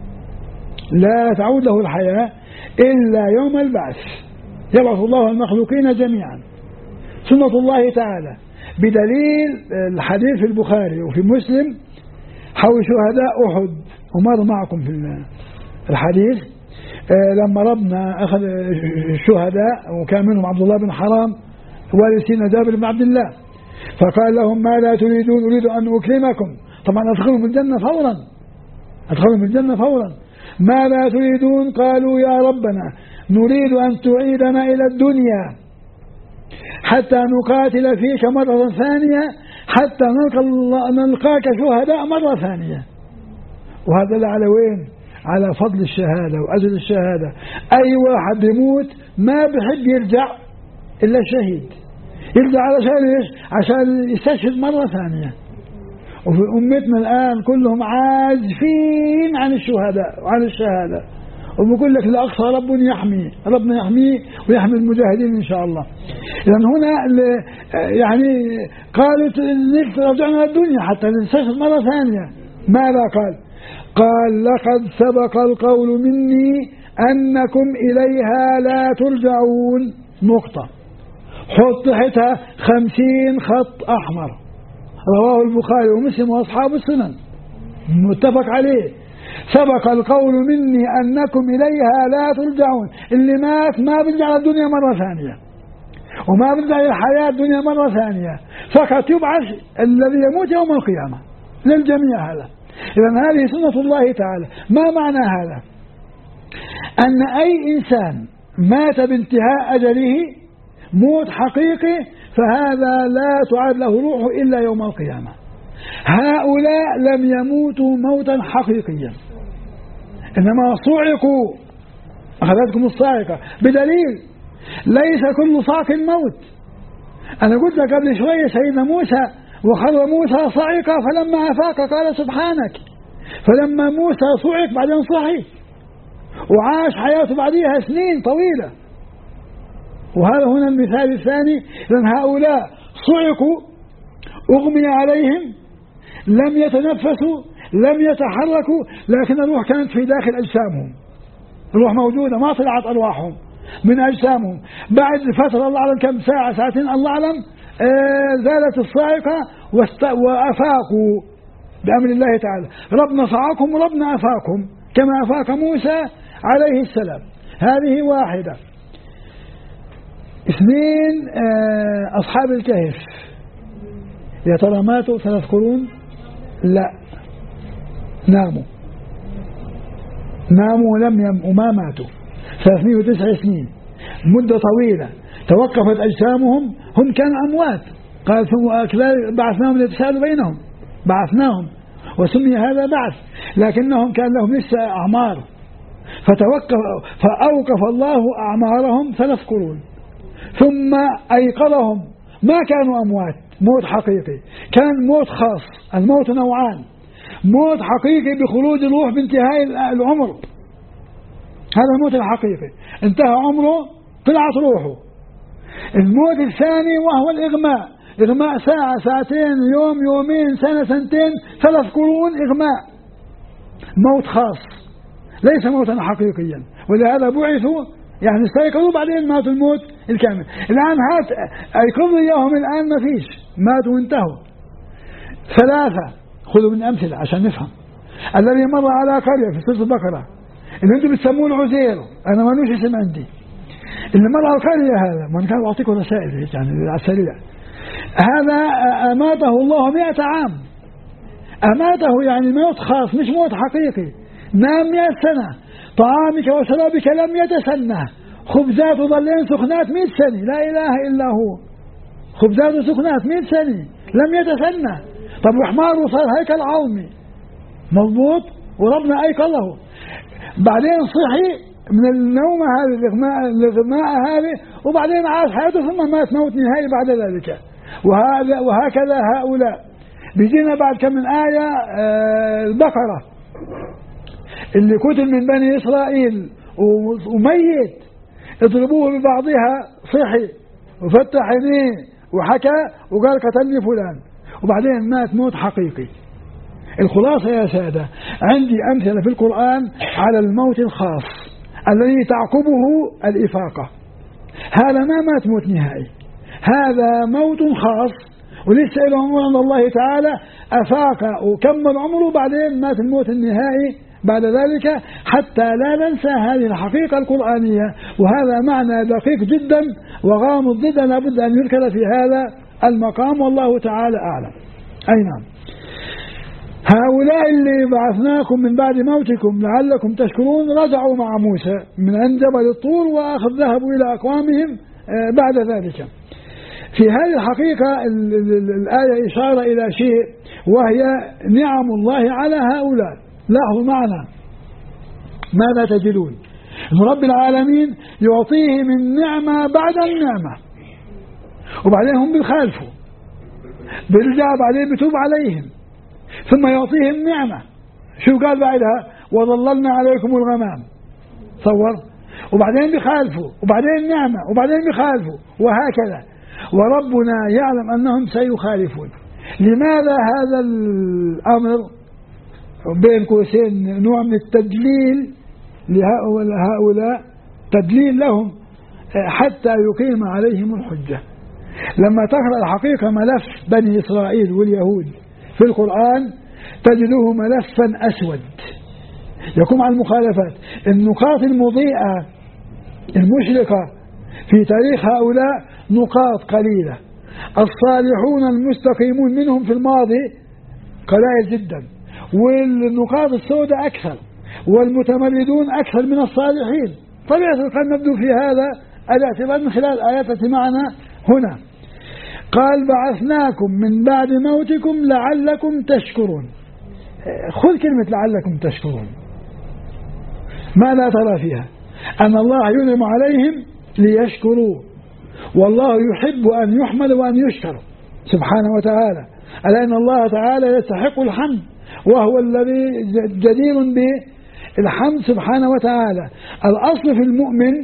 لا تعود له الحياة إلا يوم البعث. يبعث الله المخلوقين جميعا، سنة الله تعالى، بدليل الحديث في البخاري وفي مسلم حول شهداء أحد، ومر معكم في الحديث لما ربنا أخذ الشهداء وكان منهم عبد الله بن حرام والد سيدنا جابر بن عبد الله، فقال لهم ما لا تريدون؟ أريد أن أكرمكم. طبعا أدخلهم الجنة فورا، أدخلهم الجنة فورا. ما لا تريدون؟ قالوا يا ربنا نريد أن تعيدنا إلى الدنيا حتى نقاتل فيك مرة ثانية حتى نلقاك شهداء مرة ثانية. وهذا لا على وين؟ على فضل الشهادة وأجل الشهادة. أي واحد يموت ما بحب يرجع إلا شهيد، يرجع علشان إيش؟ عشان يستشهد مرة ثانية. وفي أمتنا الآن كلهم عازفين عن الشهداء وعن الشهادة، وبقول لك الأقصى رب يحميه، ربنا يحميه ويحمي المجاهدين إن شاء الله. لأن هنا يعني قالوا رجعنا الدنيا حتى نستشهد مرة ثانية. ماذا قال؟ قال لقد سبق القول مني أنكم إليها لا ترجعون، نقطة، حط تحتها 50 خط أحمر، رواه البخاري ومسلم وأصحاب السنن، متفق عليه. سبق القول مني أنكم إليها لا ترجعون، اللي مات ما بيرجع للدنيا مرة ثانية وما بيرجع للحياة الدنيا مرة ثانية، فقط يبعث الذي يموت يوم القيامة للجميع. هذا إذن هذه سنة الله تعالى. ما معنى هذا؟ أن أي إنسان مات بانتهاء أجله موت حقيقي فهذا لا تعاد له روحه إلا يوم القيامة. هؤلاء لم يموتوا موتا حقيقيا، إنما صعقوا، أخذتكم الصاعقة، بدليل ليس كل صعق موت. أنا قلت لك قبل شوية سيدنا موسى وخر موسى صعقا فلما أفاق قال سبحانك، فلما موسى صعق بعدين صحي وعاش حياته بعدها سنين طويلة. وهذا هنا المثال الثاني. لأن هؤلاء صعقوا، أغمي عليهم، لم يتنفسوا، لم يتحركوا، لكن الروح كانت في داخل أجسامهم، الروح موجودة، ما طلعت أرواحهم من أجسامهم. بعد فترة الله أعلم كم ساعة ساعتين الله أعلم زالت الصاعقة وأفاقوا بأمر الله تعالى. ربنا صعقهم وربنا أفاقهم كما أفاق موسى عليه السلام. هذه واحدة. اثنين، أصحاب الكهف يا ترى ماتوا 3 قرون؟ لا، ناموا ولم وما ماتوا 309 سنين، مدة طويلة توقفت أجسامهم، هم كانوا أموات قال ثم بعثناهم ليتساءلوا بينهم، بعثناهم وسمي هذا بعث، لكنهم كان لهم لسه أعمار، فأوقف الله أعمارهم 3 قرون، ثم أيقظهم. ما كانوا أموات موت حقيقي، كان موت خاص. الموت نوعان: موت حقيقي بخلود الروح بانتهاء العمر، هذا الموت الحقيقي، انتهى عمره طلعت روحه. الموت الثاني وهو الإغماء، إغماء ساعة ساعتين يوم يومين سنة سنتين 3 قرون إغماء، موت خاص ليس موتا حقيقيا، ولهذا بعثوا يعني استيقظوا بعدين ماتوا الموت الكامل. الآن هات أيقظوا إياهم الآن ما فيش، ماتوا وانتهوا. 3 خذوا من أمثلة عشان نفهم. الذي مر على قرية في سورة البقرة اللي انتم بتسموه العزير، أنا ما لوش اسم عندي، اللي مر على القرية هذا، وأنا كان أعطيكم رسائل يعني على السريع، هذا أماته الله 100 عام، أماته يعني موت خاص مش موت حقيقي. نام 100 سنة، طعامك وشرابك لم يتسنه، خبزات وظلين سخنات 100 سنة، لا إله إلا هو، خبزات وسخنات 100 سنة لم يتسنه. طب وحماره صار هيكل عظمي مضبوط وربنا أيقظه، بعدين صحي من النوم هذه الإغماء هذه، وبعدين عاش حياته ثم مات موت نهائي بعد ذلك. وهكذا هؤلاء. بيجينا بعد كم من آية البقرة اللي قتل من بني إسرائيل وميت، اضربوه ببعضها، صحي وفتح عينيه وحكى وقال قتلني فلان، وبعدين مات موت حقيقي. الخلاصة يا سادة، عندي أمثلة في القرآن على الموت الخاص الذي تعقبه الإفاقة. هذا ما مات موت نهائي، هذا موت خاص ولسه له عمر عند الله تعالى، أفاق وكمل عمره بعدين مات الموت النهائي بعد ذلك، حتى لا ننسى هذه الحقيقة القرآنية. وهذا معنى دقيق جدا وغامض جدا لابد أن يذكر في هذا المقام، والله تعالى أعلم. أي نعم. هؤلاء اللي بعثناكم من بعد موتكم لعلكم تشكرون رجعوا مع موسى من عند جبل الطور وأخذ ذهبوا إلى أقوامهم بعد ذلك. في هذه الحقيقة الآية إشارة إلى شيء، وهي نعم الله على هؤلاء. لاحظوا معنا ماذا تجدون؟ أن رب العالمين يعطيه من نعمة بعد النعمة، وبعدين هم بيخالفوا، بيرجع بعدين بيتوب عليهم، ثم يعطيهم نعمة. شو قال بعدها؟ وظللنا عليكم الغمام، تصور، وبعدين بيخالفوا، وبعدين نعمة، وبعدين بيخالفوا، وهكذا. وربنا يعلم أنهم سيخالفون. لماذا هذا الأمر بين قوسين نوع من التدليل لهؤلاء، تدليل لهم حتى يقيم عليهم الحجة. لما تقرأ الحقيقة ملف بني إسرائيل واليهود في القرآن تجده ملفا أسود يقوم على المخالفات. النقاط المضيئة المشرقة في تاريخ هؤلاء نقاط قليلة، الصالحون المستقيمون منهم في الماضي قلائل جدا، والنقاط السوداء أكثر، والمتمردون أكثر من الصالحين. طبيعة القرآن نبدو في هذا الاعتبار من خلال الآيات التي معنا هنا. قال بعثناكم من بعد موتكم لعلكم تشكرون. خذ كلمة لعلكم تشكرون، ما لا ترى فيها أن الله ينعم عليهم ليشكروا، والله يحب أن يحمد وأن يشكر سبحانه وتعالى. ألا إن الله تعالى يستحق الحمد، وهو الذي جدير بالحمد سبحانه وتعالى. الأصل في المؤمن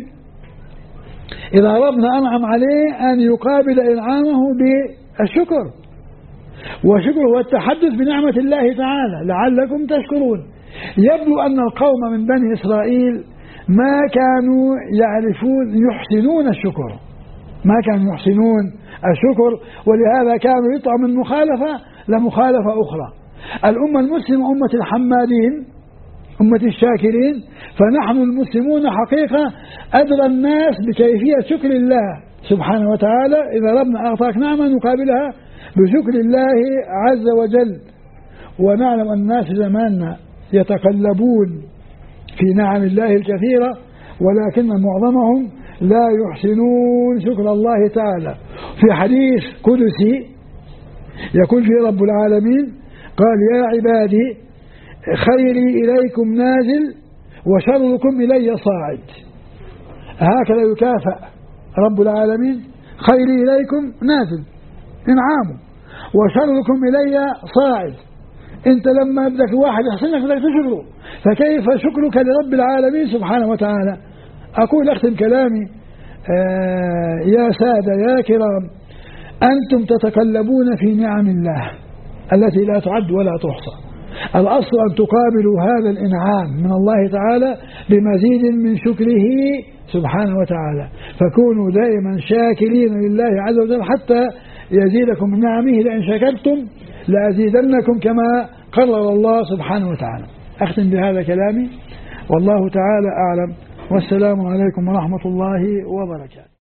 إذا ربنا أنعم عليه أن يقابل إنعامه بالشكر، وشكر هو التحدث بنعمة الله تعالى لعلكم تشكرون. يبدو أن القوم من بني إسرائيل ما كانوا يعرفون يحسنون الشكر، ما كانوا يحسنون الشكر، ولهذا كانوا يطلعوا من مخالفة لمخالفة أخرى. الأمة المسلمة أمة الحمادين، أمة الشاكرين، فنحن المسلمون حقيقة أدرى الناس بكيفية شكر الله سبحانه وتعالى. إذا ربنا أعطاك نعمة نقابلها بشكر الله عز وجل. ونعلم أن الناس زماننا يتقلبون في نعم الله الكثيرة، ولكن معظمهم لا يحسنون شكر الله تعالى. في حديث قدسي يقول فيه رب العالمين قال يا عبادي خيري إليكم نازل وشركم إلي صاعد. هكذا يكافأ رب العالمين، خيري إليكم نازل إنعامه وشركم إلي صاعد. أنت لما بدك واحد يحسنك بدك تشكره، فكيف شكرك لرب العالمين سبحانه وتعالى؟ أقول أختم كلامي يا سادة يا كرام، أنتم تتقلبون في نعم الله التي لا تعد ولا تحصى. الأصل أن تقابلوا هذا الإنعام من الله تعالى بمزيد من شكره سبحانه وتعالى، فكونوا دائما شاكرين لله عز وجل حتى يزيدكم من نعمه، لئن شكرتم لأزيدنكم كما قرر الله سبحانه وتعالى. أختم بهذا كلامي والله تعالى أعلم، والسلام عليكم ورحمة الله وبركاته.